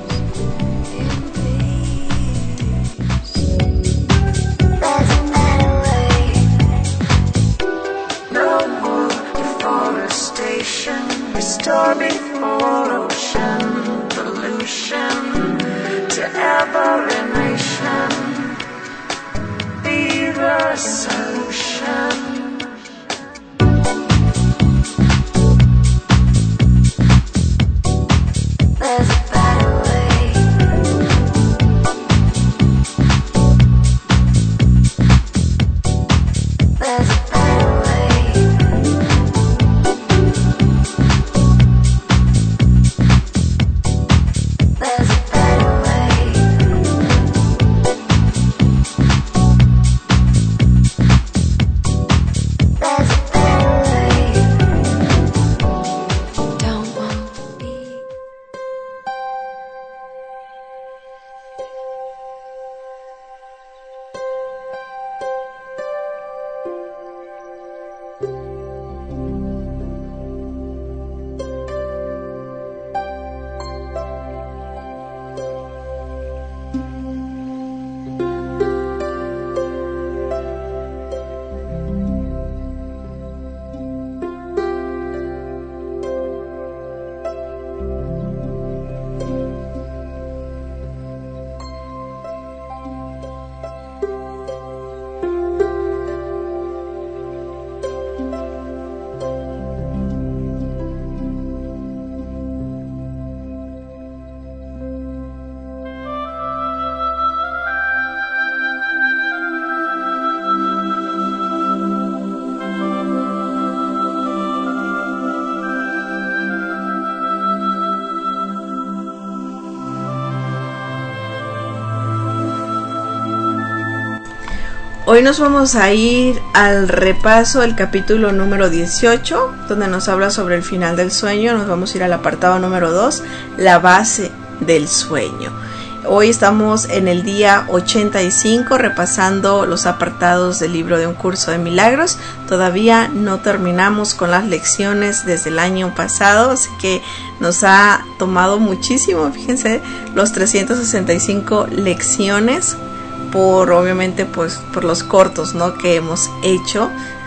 Hoy nos vamos a ir al repaso del capítulo número dieciocho, donde nos habla sobre el final del sueño. Nos vamos a ir al apartado número dos, la base del sueño. Hoy estamos en el día ochenta y cinco, repasando los apartados del libro de Un Curso de Milagros. Todavía no terminamos con las lecciones desde el año pasado, así que nos ha tomado muchísimo, fíjense, los trescientas sesenta y cinco lecciones, por obviamente pues por los cortos, ¿no?, que hemos hecho,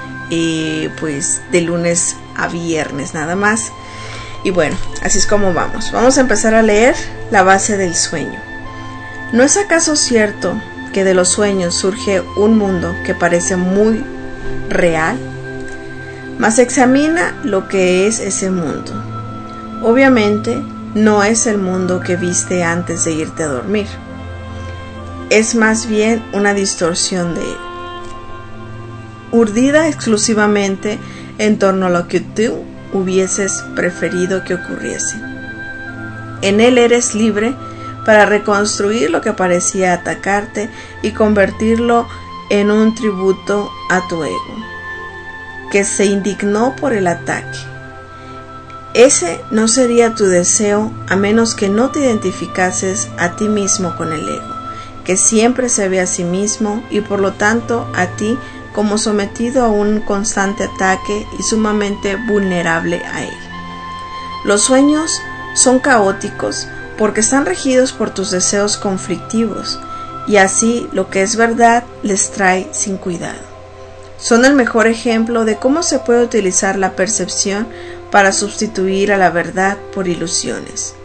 eh, pues de lunes a viernes nada más. Y bueno, así es como vamos. Vamos a empezar a leer la base del sueño. ¿No es acaso cierto que de los sueños surge un mundo que parece muy real? Mas examina lo que es ese mundo. Obviamente no es el mundo que viste antes de irte a dormir. Es más bien una distorsión de él, urdida exclusivamente en torno a lo que tú hubieses preferido que ocurriese. En él eres libre para reconstruir lo que parecía atacarte y convertirlo en un tributo a tu ego, que se indignó por el ataque. Ese no sería tu deseo a menos que no te identificases a ti mismo con el ego, que siempre se ve a sí mismo y por lo tanto a ti como sometido a un constante ataque y sumamente vulnerable a él. Los sueños son caóticos porque están regidos por tus deseos conflictivos y así lo que es verdad les trae sin cuidado. Son el mejor ejemplo de cómo se puede utilizar la percepción para sustituir a la verdad por ilusiones.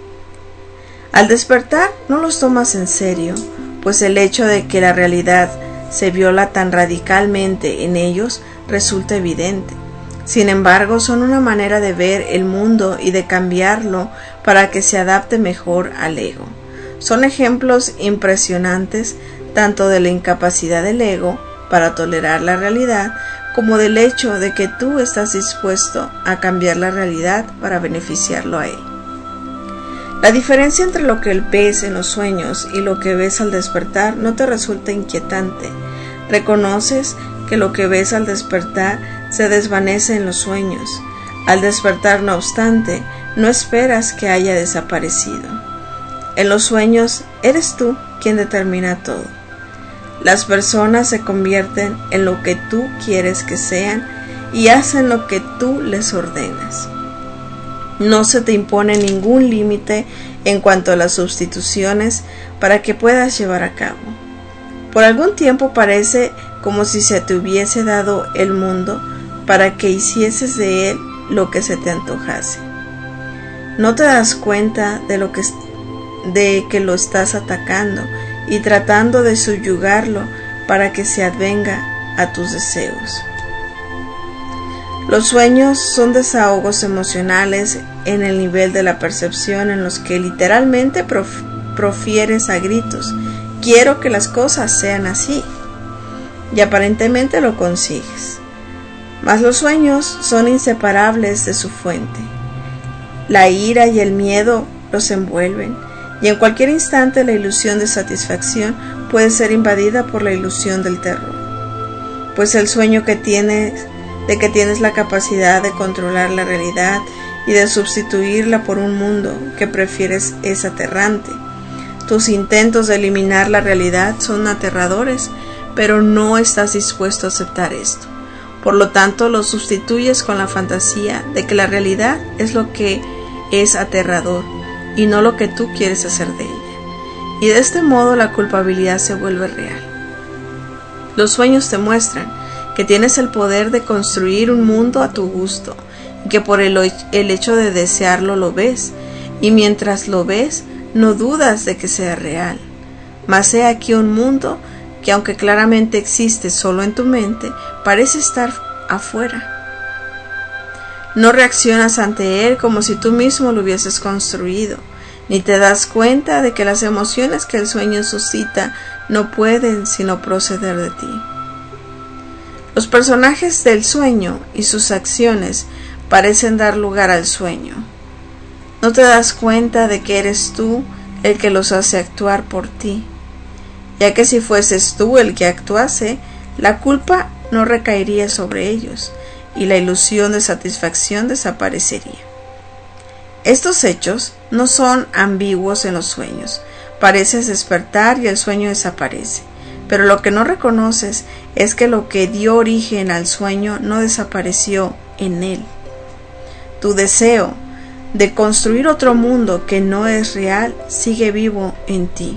Al despertar no los tomas en serio, pues el hecho de que la realidad se viola tan radicalmente en ellos resulta evidente. Sin embargo, son una manera de ver el mundo y de cambiarlo para que se adapte mejor al ego. Son ejemplos impresionantes tanto de la incapacidad del ego para tolerar la realidad como del hecho de que tú estás dispuesto a cambiar la realidad para beneficiarlo a él. La diferencia entre lo que ves en los sueños y lo que ves al despertar no te resulta inquietante. Reconoces que lo que ves al despertar se desvanece en los sueños. Al despertar, no obstante, no esperas que haya desaparecido. En los sueños eres tú quien determina todo. Las personas se convierten en lo que tú quieres que sean y hacen lo que tú les ordenas. No se te impone ningún límite en cuanto a las sustituciones para que puedas llevar a cabo. Por algún tiempo parece como si se te hubiese dado el mundo para que hicieses de él lo que se te antojase. No te das cuenta de lo que de que lo estás atacando y tratando de subyugarlo para que se advenga a tus deseos. Los sueños son desahogos emocionales en el nivel de la percepción en los que literalmente prof- profieres a gritos: quiero que las cosas sean así, y aparentemente lo consigues. Mas los sueños son inseparables de su fuente. La ira y el miedo los envuelven, y en cualquier instante la ilusión de satisfacción puede ser invadida por la ilusión del terror. Pues el sueño que tienes de que tienes la capacidad de controlar la realidad y de sustituirla por un mundo que prefieres es aterrante. Tus intentos de eliminar la realidad son aterradores, pero no estás dispuesto a aceptar esto. Por lo tanto, lo sustituyes con la fantasía de que la realidad es lo que es aterrador y no lo que tú quieres hacer de ella. Y de este modo la culpabilidad se vuelve real. Los sueños te muestran que tienes el poder de construir un mundo a tu gusto y que por el, el hecho de desearlo lo ves, y mientras lo ves no dudas de que sea real. Mas he aquí un mundo que, aunque claramente existe solo en tu mente, parece estar afuera. No reaccionas ante él como si tú mismo lo hubieses construido, ni te das cuenta de que las emociones que el sueño suscita no pueden sino proceder de ti. Los personajes del sueño y sus acciones parecen dar lugar al sueño. No te das cuenta de que eres tú el que los hace actuar por ti, ya que si fueses tú el que actuase, la culpa no recaería sobre ellos y la ilusión de satisfacción desaparecería. Estos hechos no son ambiguos en los sueños. Pareces despertar y el sueño desaparece, pero lo que no reconoces es que lo que dio origen al sueño no desapareció en él. Tu deseo de construir otro mundo que no es real sigue vivo en ti,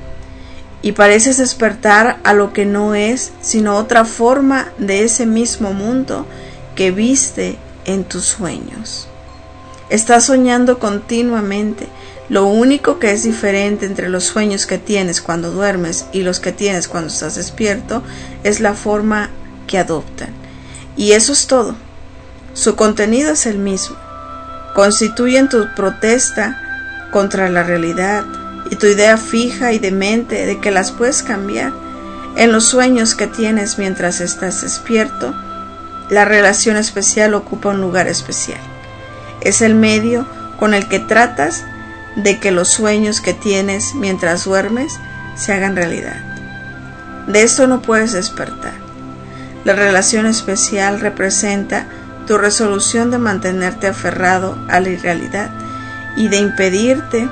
y pareces despertar a lo que no es sino otra forma de ese mismo mundo que viste en tus sueños. Estás soñando continuamente. Lo único que es diferente entre los sueños que tienes cuando duermes y los que tienes cuando estás despierto es la forma que adoptan. Y eso es todo. Su contenido es el mismo. constituyen tu protesta contra la realidad y tu idea fija y demente de que las puedes cambiar. En los sueños que tienes mientras estás despierto, la relación especial ocupa un lugar especial. Es el medio con el que tratas de que los sueños que tienes mientras duermes se hagan realidad. De esto no puedes despertar. La relación especial representa tu resolución de mantenerte aferrado a la irrealidad y de impedirte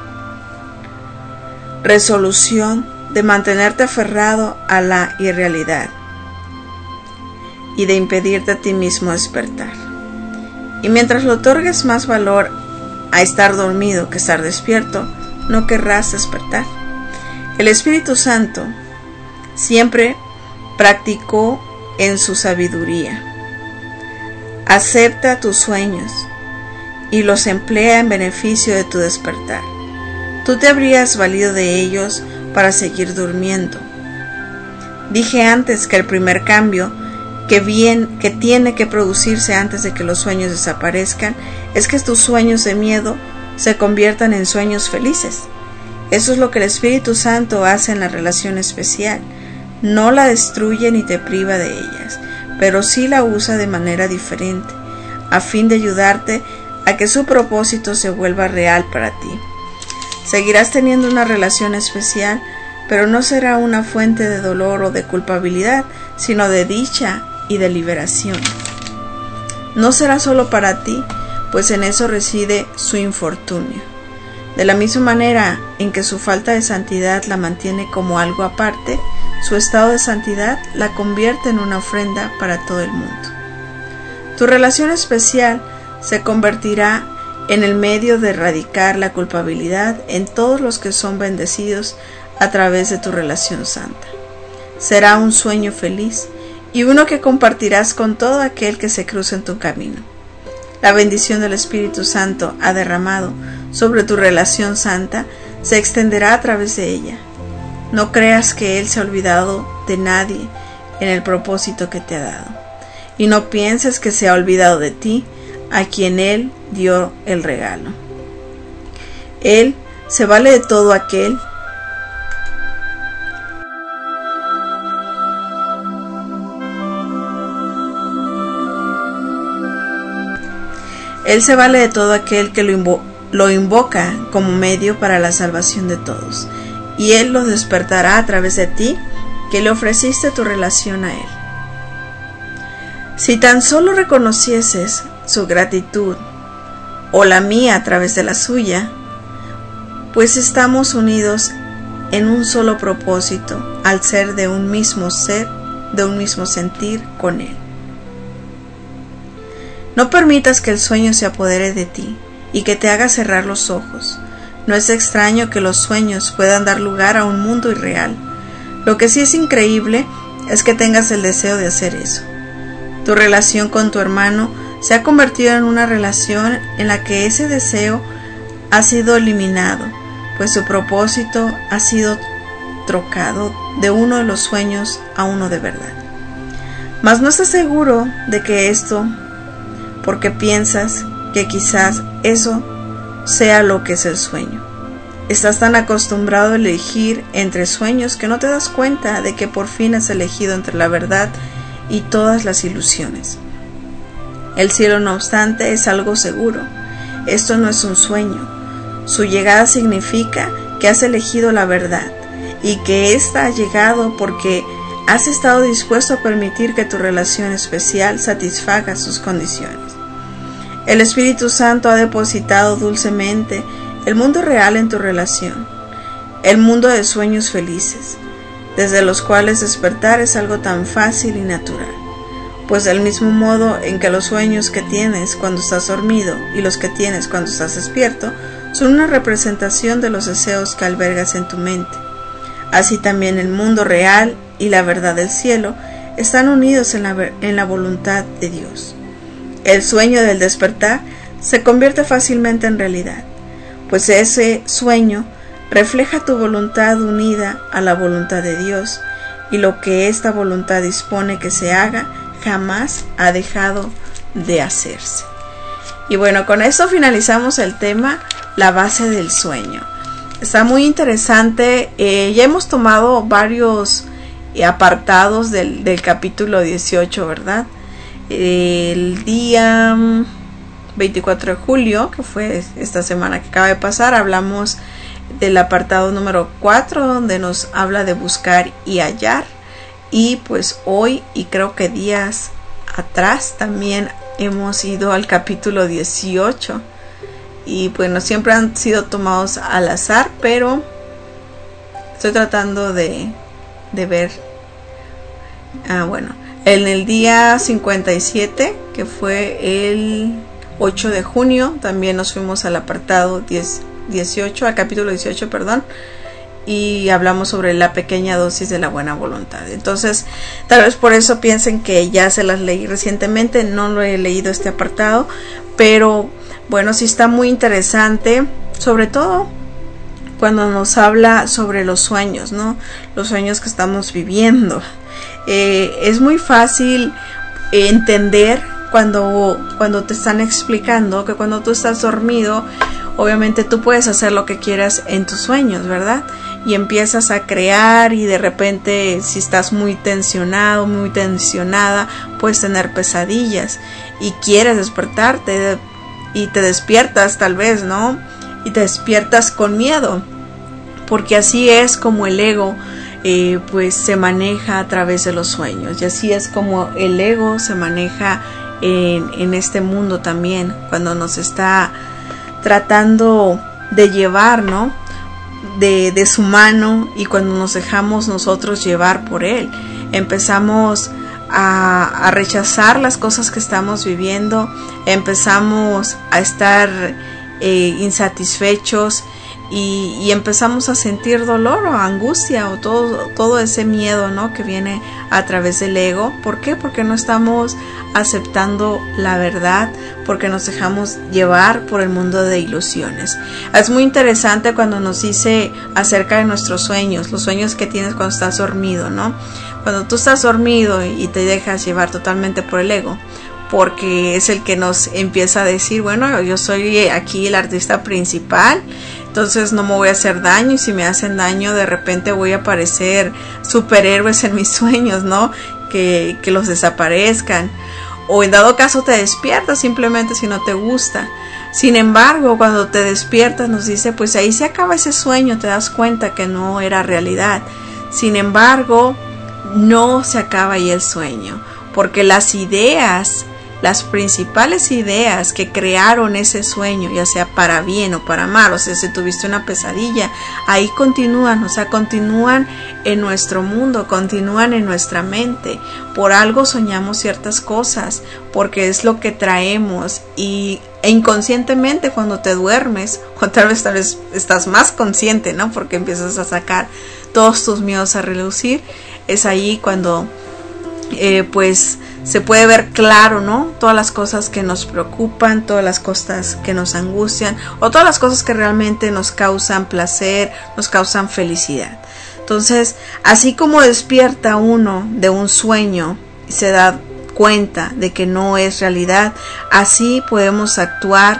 resolución de mantenerte aferrado a la irrealidad y de impedirte a ti mismo despertar. Y mientras le otorgues más valor a estar dormido que estar despierto, no querrás despertar. El Espíritu Santo siempre practicó en su sabiduría. Acepta tus sueños y los emplea en beneficio de tu despertar. Tú te habrías valido de ellos para seguir durmiendo. Dije antes que el primer cambio que bien que tiene que producirse antes de que los sueños desaparezcan es que tus sueños de miedo se conviertan en sueños felices. Eso es lo que el Espíritu Santo hace en la relación especial. No la destruye ni te priva de ellas, pero sí la usa de manera diferente, a fin de ayudarte a que su propósito se vuelva real para ti. Seguirás teniendo una relación especial, pero no será una fuente de dolor o de culpabilidad, sino de dicha y de liberación. No será solo para ti, pues en eso reside su infortunio. De la misma manera en que su falta de santidad la mantiene como algo aparte, su estado de santidad la convierte en una ofrenda para todo el mundo. Tu relación especial se convertirá en el medio de erradicar la culpabilidad en todos los que son bendecidos a través de tu relación santa. Será un sueño feliz y uno que compartirás con todo aquel que se cruce en tu camino. La bendición del Espíritu Santo ha derramado sobre tu relación santa se extenderá a través de ella. No creas que Él se ha olvidado de nadie en el propósito que te ha dado. Y no pienses que se ha olvidado de ti, a quien Él dio el regalo. Él se vale de todo aquel Él se vale de todo aquel que lo, invo lo invoca como medio para la salvación de todos. Y Él los despertará a través de ti, que le ofreciste tu relación a Él. Si tan solo reconocieses su gratitud, o la mía a través de la suya, pues estamos unidos en un solo propósito, al ser de un mismo ser, de un mismo sentir con Él. No permitas que el sueño se apodere de ti y que te haga cerrar los ojos. No es extraño que los sueños puedan dar lugar a un mundo irreal. Lo que sí es increíble es que tengas el deseo de hacer eso. Tu relación con tu hermano se ha convertido en una relación en la que ese deseo ha sido eliminado, pues su propósito ha sido trocado de uno de los sueños a uno de verdad. Mas no estás seguro de que esto, porque piensas que quizás eso sea lo que es el sueño. Estás tan acostumbrado a elegir entre sueños que no te das cuenta de que por fin has elegido entre la verdad y todas las ilusiones. El cielo, no obstante, es algo seguro. Esto no es un sueño. Su llegada significa que has elegido la verdad y que ésta ha llegado porque has estado dispuesto a permitir que tu relación especial satisfaga sus condiciones. El Espíritu Santo ha depositado dulcemente el mundo real en tu relación, el mundo de sueños felices, desde los cuales despertar es algo tan fácil y natural, pues del mismo modo en que los sueños que tienes cuando estás dormido y los que tienes cuando estás despierto son una representación de los deseos que albergas en tu mente. Así también el mundo real y la verdad del cielo están unidos en la, en la voluntad de Dios. El sueño del despertar se convierte fácilmente en realidad, pues ese sueño refleja tu voluntad unida a la voluntad de Dios, y lo que esta voluntad dispone que se haga jamás ha dejado de hacerse. Y bueno, con esto finalizamos el tema, la base del sueño. Está muy interesante. Eh, ya hemos tomado varios eh, apartados del, del capítulo dieciocho, ¿verdad? Eh, el día veinticuatro de julio, que fue esta semana que acaba de pasar, hablamos del apartado número cuatro, donde nos habla de buscar y hallar. Y pues hoy, y creo que días atrás, también hemos ido al capítulo dieciocho. Y bueno, siempre han sido tomados al azar, pero estoy tratando de, de ver. Ah, bueno, en el día cincuenta y siete, que fue el ocho de junio, también nos fuimos al apartado diez, dieciocho, al capítulo dieciocho, perdón, y hablamos sobre la pequeña dosis de la buena voluntad. Entonces, tal vez por eso piensen que ya se las leí recientemente. No lo he leído este apartado, pero bueno, sí está muy interesante, sobre todo cuando nos habla sobre los sueños, ¿no? Los sueños que estamos viviendo. Eh, es muy fácil entender cuando, cuando te están explicando que cuando tú estás dormido, obviamente tú puedes hacer lo que quieras en tus sueños, ¿verdad? Y empiezas a crear, y de repente, si estás muy tensionado, muy tensionada, puedes tener pesadillas y quieres despertarte y te despiertas tal vez, ¿no? Y te despiertas con miedo, porque así es como el ego eh, pues se maneja a través de los sueños, y así es como el ego se maneja en, en este mundo también, cuando nos está tratando de llevar, ¿no? De, de su mano, y cuando nos dejamos nosotros llevar por él, empezamos a, a rechazar las cosas que estamos viviendo, empezamos a estar eh, insatisfechos, y, y empezamos a sentir dolor o angustia o todo, todo ese miedo, ¿no? Que viene a través del ego. ¿Por qué? Porque no estamos aceptando la verdad, porque nos dejamos llevar por el mundo de ilusiones. Es muy interesante cuando nos dice acerca de nuestros sueños, los sueños que tienes cuando estás dormido, ¿no? Cuando tú estás dormido y te dejas llevar totalmente por el ego, porque es el que nos empieza a decir, bueno, yo soy aquí el artista principal, entonces no me voy a hacer daño, y si me hacen daño, de repente voy a aparecer superhéroes en mis sueños, ¿no? Que, que los desaparezcan. O en dado caso te despiertas simplemente si no te gusta. Sin embargo, cuando te despiertas nos dice, pues ahí se acaba ese sueño, te das cuenta que no era realidad. Sin embargo, no se acaba ahí el sueño, porque las ideas, las principales ideas que crearon ese sueño, ya sea para bien o para mal, o sea, si tuviste una pesadilla, ahí continúan, o sea, continúan en nuestro mundo, continúan en nuestra mente. Por algo soñamos ciertas cosas, porque es lo que traemos, y e inconscientemente cuando te duermes, o tal vez, tal vez estás más consciente, ¿no? Porque empiezas a sacar todos tus miedos a relucir. Es ahí cuando eh, pues se puede ver claro, ¿no? Todas las cosas que nos preocupan, todas las cosas que nos angustian, o todas las cosas que realmente nos causan placer, nos causan felicidad. Entonces, así como despierta uno de un sueño y se da cuenta de que no es realidad, así podemos actuar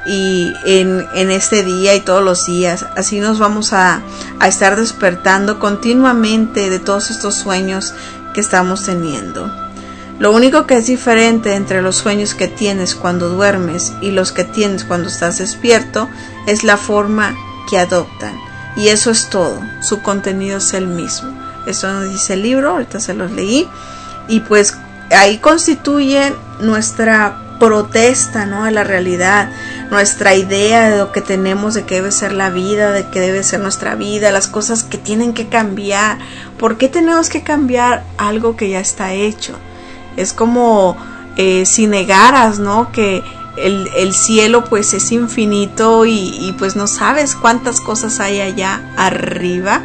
y en, en este día y todos los días. Así nos vamos a, a estar despertando continuamente de todos estos sueños que estamos teniendo. Lo único que es diferente entre los sueños que tienes cuando duermes y los que tienes cuando estás despierto es la forma que adoptan. Y eso es todo. Su contenido es el mismo. Eso nos dice el libro, ahorita se los leí. Y pues ahí constituyen nuestra protesta, ¿no? De la realidad, nuestra idea de lo que tenemos, de que debe ser la vida, de que debe ser nuestra vida, las cosas que tienen que cambiar. ¿Por qué tenemos que cambiar algo que ya está hecho? Es como eh, si negaras, ¿no? Que el, el cielo pues es infinito y, y pues no sabes cuántas cosas hay allá arriba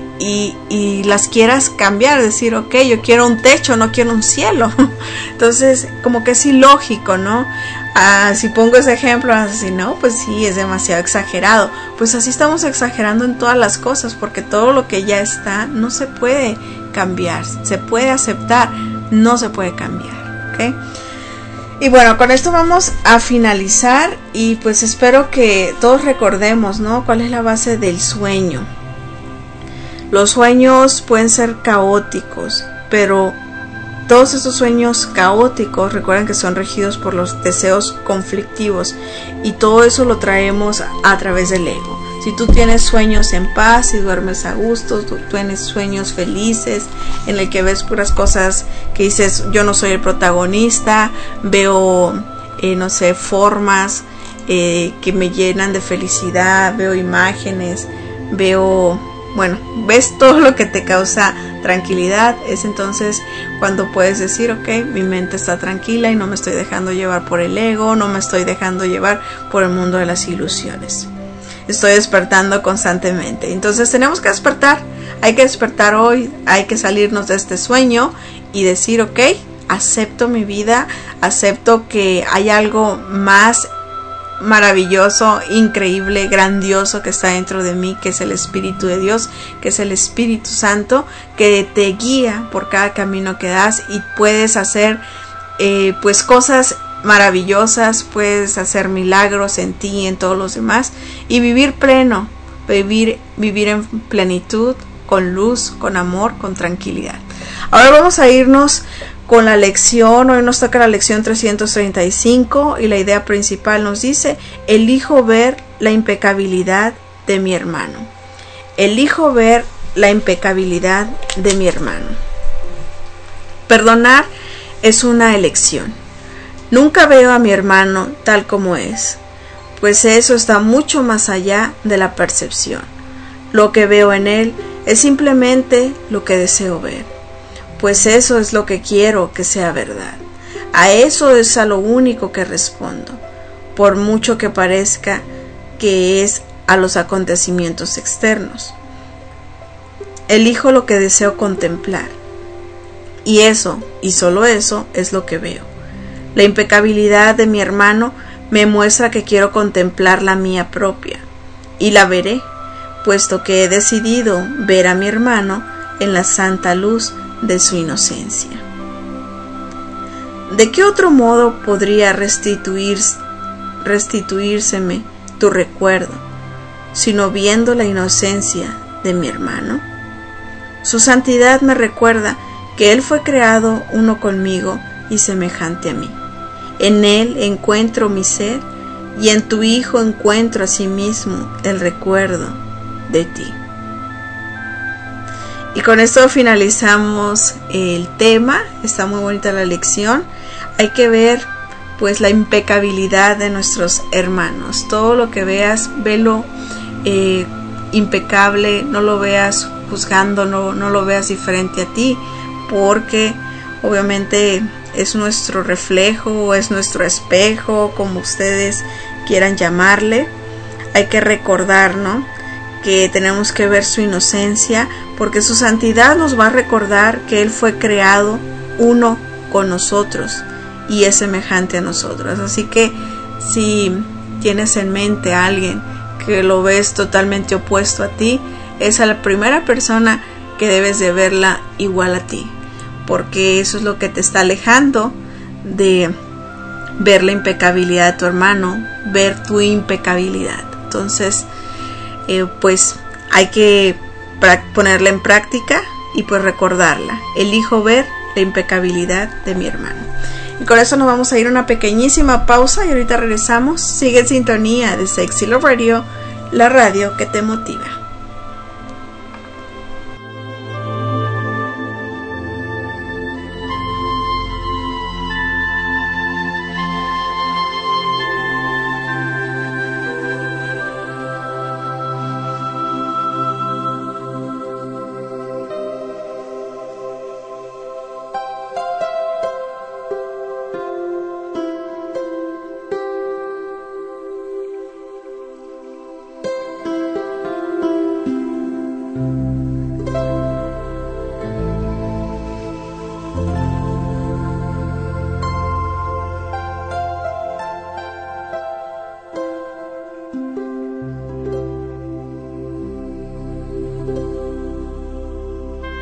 y, y las quieras cambiar, decir, ok, yo quiero un techo, no quiero un cielo. Entonces como que es ilógico, ¿no? Ah, si pongo ese ejemplo, así, no, pues sí, es demasiado exagerado. Pues así estamos exagerando en todas las cosas, porque todo lo que ya está no se puede cambiar, se puede aceptar, no se puede cambiar, ¿ok? Y bueno, con esto vamos a finalizar y pues espero que todos recordemos, ¿no? ¿Cuál es la base del sueño? Los sueños pueden ser caóticos, pero todos estos sueños caóticos, recuerden que son regidos por los deseos conflictivos y todo eso lo traemos a través del ego. Si tú tienes sueños en paz y duermes a gusto, tú tienes sueños felices en el que ves puras cosas que dices, yo no soy el protagonista, veo, eh, no sé, formas eh, que me llenan de felicidad, veo imágenes, veo, bueno, ves todo lo que te causa tranquilidad, es entonces cuando puedes decir, ok, mi mente está tranquila y no me estoy dejando llevar por el ego, no me estoy dejando llevar por el mundo de las ilusiones. Estoy despertando constantemente. Entonces tenemos que despertar. Hay que despertar hoy. Hay que salirnos de este sueño y decir, ok, acepto mi vida. Acepto que hay algo más maravilloso, increíble, grandioso que está dentro de mí, que es el Espíritu de Dios, que es el Espíritu Santo, que te guía por cada camino que das y puedes hacer eh, pues cosas maravillosas, puedes hacer milagros en ti y en todos los demás y vivir pleno, vivir, vivir en plenitud, con luz, con amor, con tranquilidad. Ahora vamos a irnos con la lección. Hoy nos toca la lección trescientos treinta y cinco y la idea principal nos dice: elijo ver la impecabilidad de mi hermano. Elijo ver la impecabilidad de mi hermano. Perdonar es una elección. Nunca veo a mi hermano tal como es, pues eso está mucho más allá de la percepción. Lo que veo en él es simplemente lo que deseo ver, pues eso es lo que quiero que sea verdad. A eso es a lo único que respondo, por mucho que parezca que es a los acontecimientos externos. Elijo lo que deseo contemplar, y eso, y solo eso, es lo que veo. La impecabilidad de mi hermano me muestra que quiero contemplar la mía propia, y la veré, puesto que he decidido ver a mi hermano en la santa luz de su inocencia. ¿De qué otro modo podría restituir, restituírseme tu recuerdo, sino viendo la inocencia de mi hermano? Su santidad me recuerda que él fue creado uno conmigo y semejante a mí. En él encuentro mi ser y en tu hijo encuentro asimismo el recuerdo de ti. Y con esto finalizamos el tema. Está muy bonita la lección. Hay que ver pues la impecabilidad de nuestros hermanos. Todo lo que veas, velo eh, impecable, no lo veas juzgando, no, no lo veas diferente a ti, porque obviamente es nuestro reflejo o es nuestro espejo, como ustedes quieran llamarle. Hay que recordar, ¿no?, que tenemos que ver su inocencia, porque su santidad nos va a recordar que él fue creado uno con nosotros y es semejante a nosotros. Así que si tienes en mente a alguien que lo ves totalmente opuesto a ti, es a la primera persona que debes de verla igual a ti, porque eso es lo que te está alejando de ver la impecabilidad de tu hermano, ver tu impecabilidad. Entonces eh, pues hay que ponerla en práctica y pues recordarla. Elijo ver la impecabilidad de mi hermano. Y con eso nos vamos a ir a una pequeñísima pausa y ahorita regresamos. Sigue en sintonía de Sexy Love Radio, la radio que te motiva.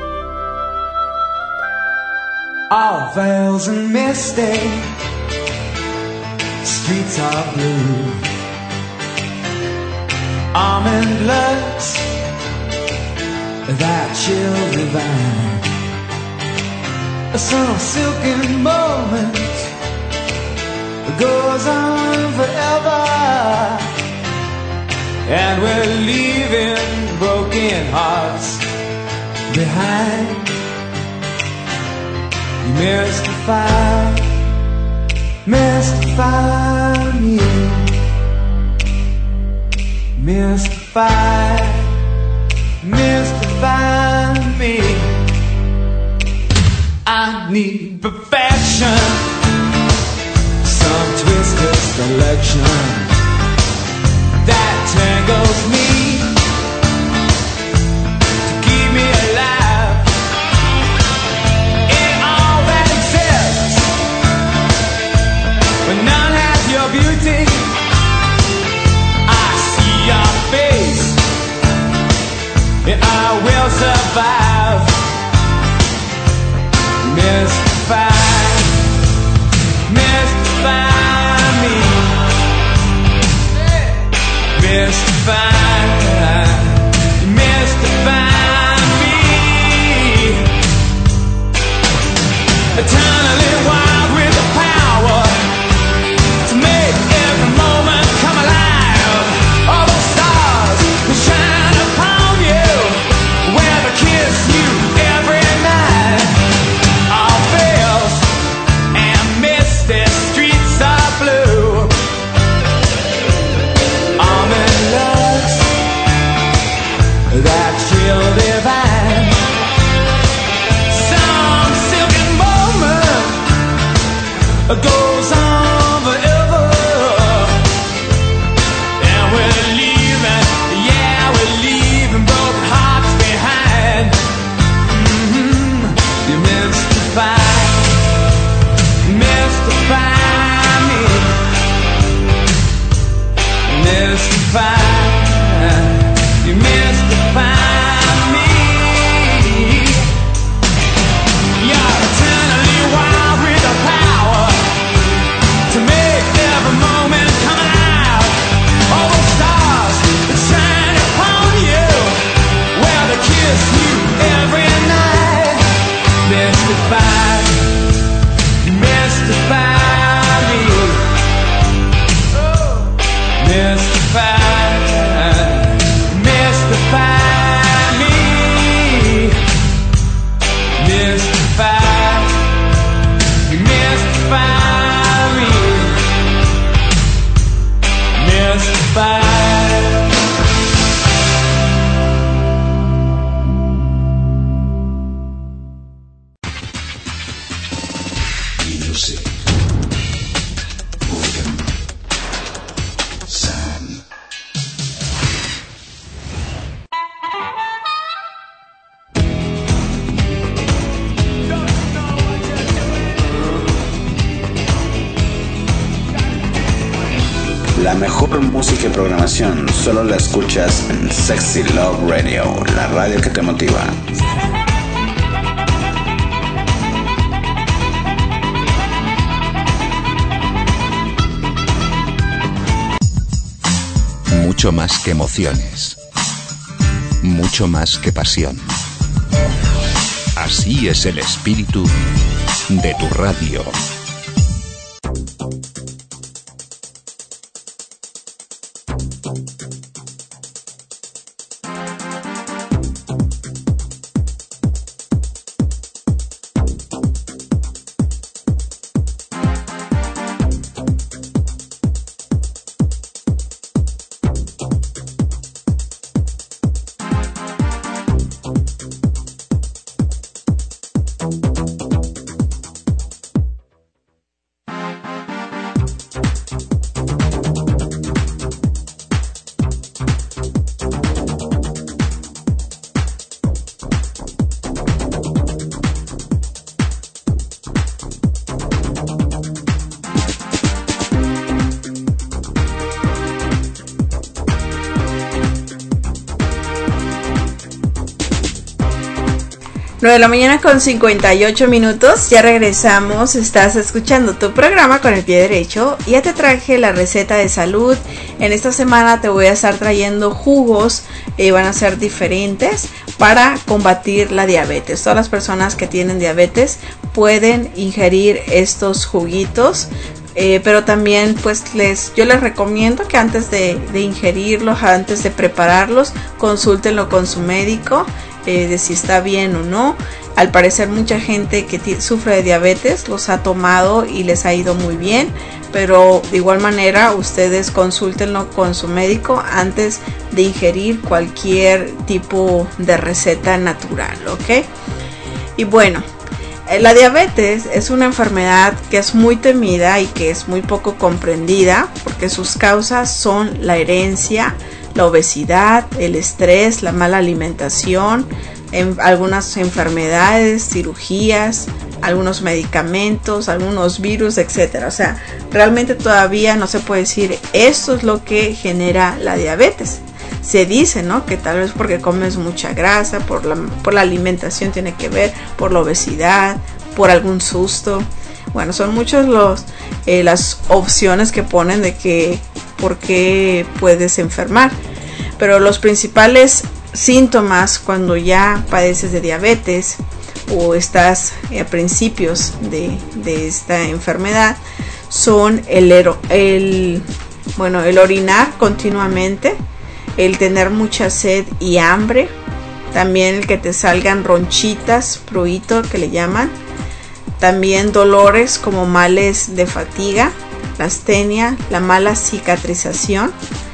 All veils and misty, streets are blue. Almond looks, that chill divine, some silken moment goes on forever, and we're leaving broken hearts behind. You mystify, mystify me, mystify, mystify me. I need perfection, some twisted selection that tangles me to keep me alive in all that exists, but none has your beauty. I see your face and I will survive. Mystify, mystify me, mystify, mystify me. Eternally wild with the power to make every moment come alive. All those stars that shine upon you, where to kiss you every night. All fails and misty streets are blue. Almond looks, that chill divine, some silken moment goes on forever, and we're leaving, yeah, we're leaving broken hearts behind. Mm-hmm. You mystify, mystify me, mystify, you mystify me. You're eternally wild with the power to make every moment come alive. All those stars that shine upon you, well, to kiss you every night. Mystify, mystify me, mystify, mystify me, mystify, mystify me, mystify. Music. Morgan. Sam. La mejor música y programación solo la escuchas en Sexy Love Radio, la radio que te motiva. Mucho más que emociones. Mucho más que pasión. Así es el espíritu de tu radio. nueve de la mañana con cincuenta y ocho minutos, ya regresamos, estás escuchando tu programa con el pie derecho. Ya te traje la receta de salud. En esta semana te voy a estar trayendo jugos, eh, van a ser diferentes para combatir la diabetes. Todas las personas que tienen diabetes pueden ingerir estos juguitos. Eh, pero también pues les yo les recomiendo que antes de, de ingerirlos, antes de prepararlos, consúltenlo con su médico, eh, de si está bien o no. Al parecer mucha gente que t- sufre de diabetes los ha tomado y les ha ido muy bien, pero de igual manera ustedes consúltenlo con su médico antes de ingerir cualquier tipo de receta natural, ¿ok? Y bueno, la diabetes es una enfermedad que es muy temida y que es muy poco comprendida porque sus causas son la herencia, la obesidad, el estrés, la mala alimentación, en algunas enfermedades, cirugías, algunos medicamentos, algunos virus, etcétera. O sea, realmente todavía no se puede decir esto es lo que genera la diabetes. Se dice, ¿no?, que tal vez porque comes mucha grasa, por la, por la alimentación tiene que ver, por la obesidad, por algún susto. Bueno, son muchos los eh, las opciones que ponen de que por qué puedes enfermar. Pero los principales síntomas cuando ya padeces de diabetes o estás a principios de, de esta enfermedad son el, el, bueno, el orinar continuamente, el tener mucha sed y hambre, también el que te salgan ronchitas, pruito que le llaman, también dolores como males de fatiga, la astenia, la mala cicatrización,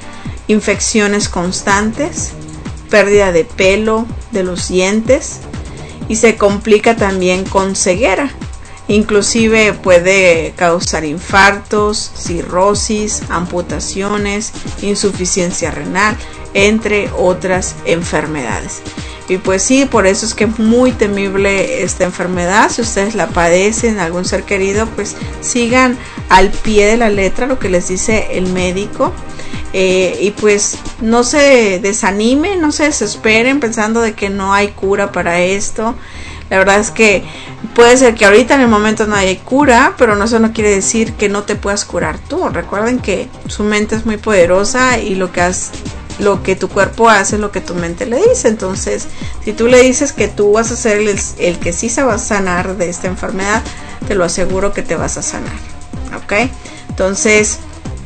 infecciones constantes, pérdida de pelo de los dientes y se complica también con ceguera. Inclusive puede causar infartos, cirrosis, amputaciones, insuficiencia renal, entre otras enfermedades. Y pues sí, por eso es que es muy temible esta enfermedad. Si ustedes la padecen, algún ser querido, pues sigan al pie de la letra lo que les dice el médico. Eh, y pues no se desanimen, no se desesperen pensando de que no hay cura para esto. La verdad es que puede ser que ahorita en el momento no haya cura, pero no, eso no quiere decir que no te puedas curar tú. Recuerden que su mente es muy poderosa y lo que has, lo que tu cuerpo hace es lo que tu mente le dice. Entonces, si tú le dices que tú vas a ser el, el que sí se va a sanar de esta enfermedad, te lo aseguro que te vas a sanar, ¿ok? Entonces,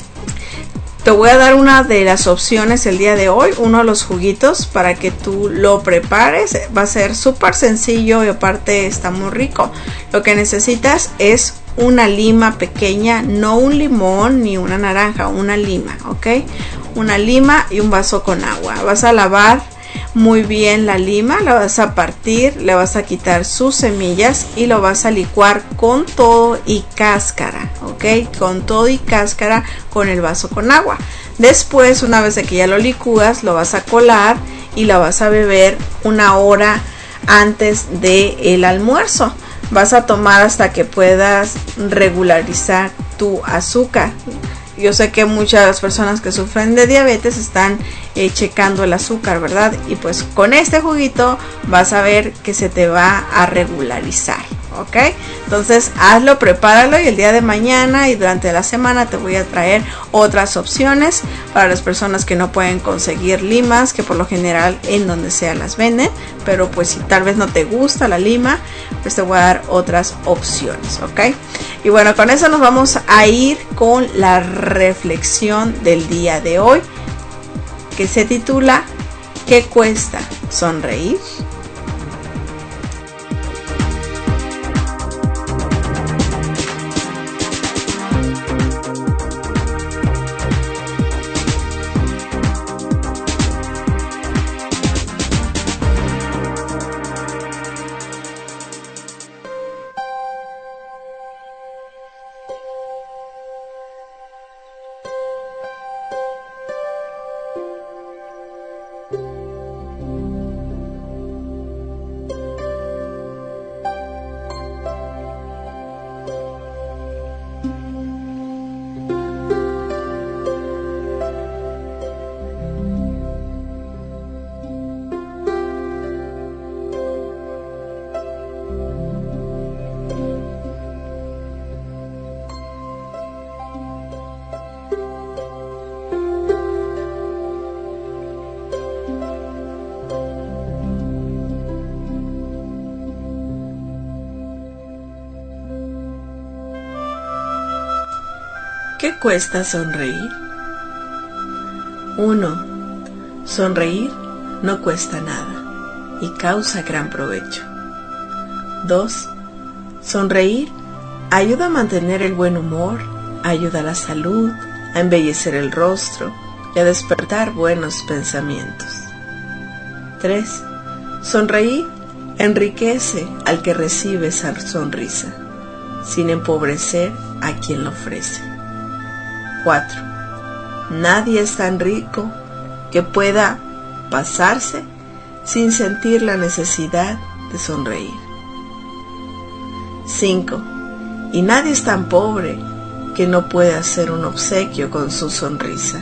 te voy a dar una de las opciones el día de hoy, uno de los juguitos para que tú lo prepares. Va a ser súper sencillo y aparte está muy rico. Lo que necesitas es una lima pequeña, no un limón ni una naranja, una lima, ¿ok? Una lima y un vaso con agua. Vas a lavar muy bien la lima, la vas a partir, le vas a quitar sus semillas y lo vas a licuar con todo y cáscara, ¿ok? Con todo y cáscara con el vaso con agua. Después, una vez de que ya lo licúas, lo vas a colar y la vas a beber una hora antes del almuerzo. Vas a tomar hasta que puedas regularizar tu azúcar. Yo sé que muchas personas que sufren de diabetes están eh, checando el azúcar, ¿verdad? Y pues con este juguito vas a ver que se te va a regularizar, ¿ok? Entonces hazlo, prepáralo y el día de mañana y durante la semana te voy a traer otras opciones para las personas que no pueden conseguir limas, que por lo general en donde sea las venden, pero pues si tal vez no te gusta la lima, pues te voy a dar otras opciones, ¿ok? Y bueno, con eso nos vamos a ir con la reflexión del día de hoy, que se titula ¿Qué cuesta sonreír? ¿Qué cuesta sonreír? uno. Sonreír no cuesta nada y causa gran provecho. dos. Sonreír ayuda a mantener el buen humor, ayuda a la salud, a embellecer el rostro y a despertar buenos pensamientos. tres. Sonreír enriquece al que recibe esa sonrisa, sin empobrecer a quien la ofrece. cuatro. Nadie es tan rico que pueda pasarse sin sentir la necesidad de sonreír. cinco. Y nadie es tan pobre que no pueda hacer un obsequio con su sonrisa.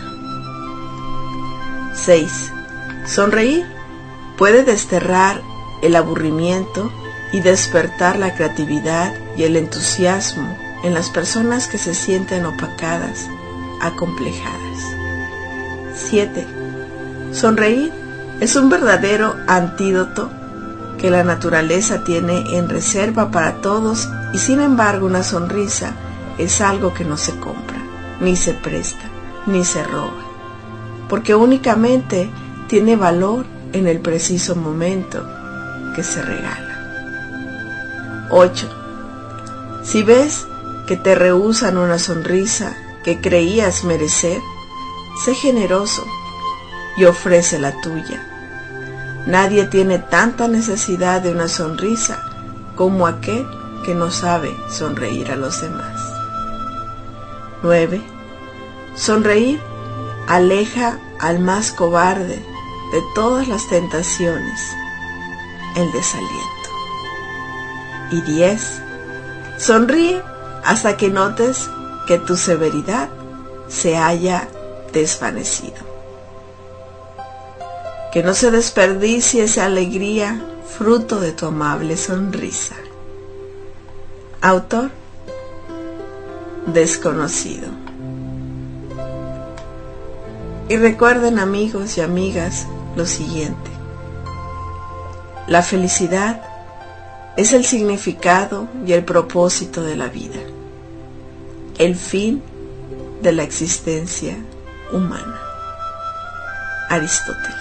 seis. Sonreír puede desterrar el aburrimiento y despertar la creatividad y el entusiasmo en las personas que se sienten opacadas, acomplejadas. siete. Sonreír es un verdadero antídoto que la naturaleza tiene en reserva para todos y sin embargo una sonrisa es algo que no se compra, ni se presta, ni se roba, porque únicamente tiene valor en el preciso momento que se regala. ocho. Si ves que te rehúsan una sonrisa que creías merecer, sé generoso y ofrece la tuya. Nadie tiene tanta necesidad de una sonrisa como aquel que no sabe sonreír a los demás. nueve. Sonreír aleja al más cobarde de todas las tentaciones, el desaliento. Y diez. Sonríe hasta que notes que tu severidad se haya desvanecido. Que no se desperdicie esa alegría fruto de tu amable sonrisa. Autor desconocido. Y recuerden, amigos y amigas, lo siguiente: la felicidad es el significado y el propósito de la vida, el fin de la existencia humana. Aristóteles.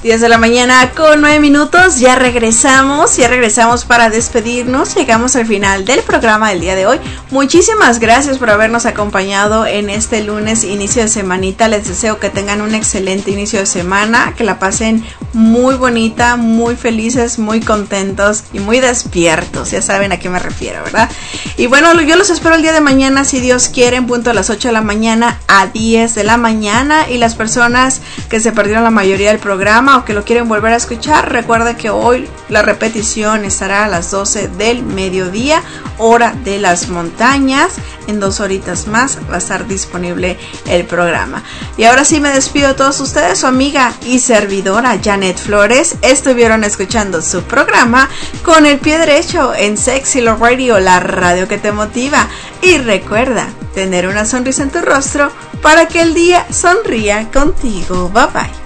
diez de la mañana con nueve minutos, ya regresamos, ya regresamos para despedirnos, llegamos al final del programa del día de hoy. Muchísimas gracias por habernos acompañado en este lunes, inicio de semanita. Les deseo que tengan un excelente inicio de semana, que la pasen muy bonita, muy felices, muy contentos y muy despiertos, ya saben a qué me refiero, ¿verdad? Y bueno, yo los espero el día de mañana, si Dios quiere, en punto a las ocho de la mañana a diez de la mañana, y las personas que se perdieron la mayoría del programa o que lo quieren volver a escuchar, recuerda que hoy la repetición estará a las doce del mediodía, hora de las montañas. En dos horitas más va a estar disponible el programa. Y ahora sí me despido de todos ustedes, su amiga y servidora Janet Flores. Estuvieron escuchando su programa Con el Pie Derecho en Sexy Love Radio, la radio que te motiva. Y recuerda tener una sonrisa en tu rostro para que el día sonría contigo. Bye bye.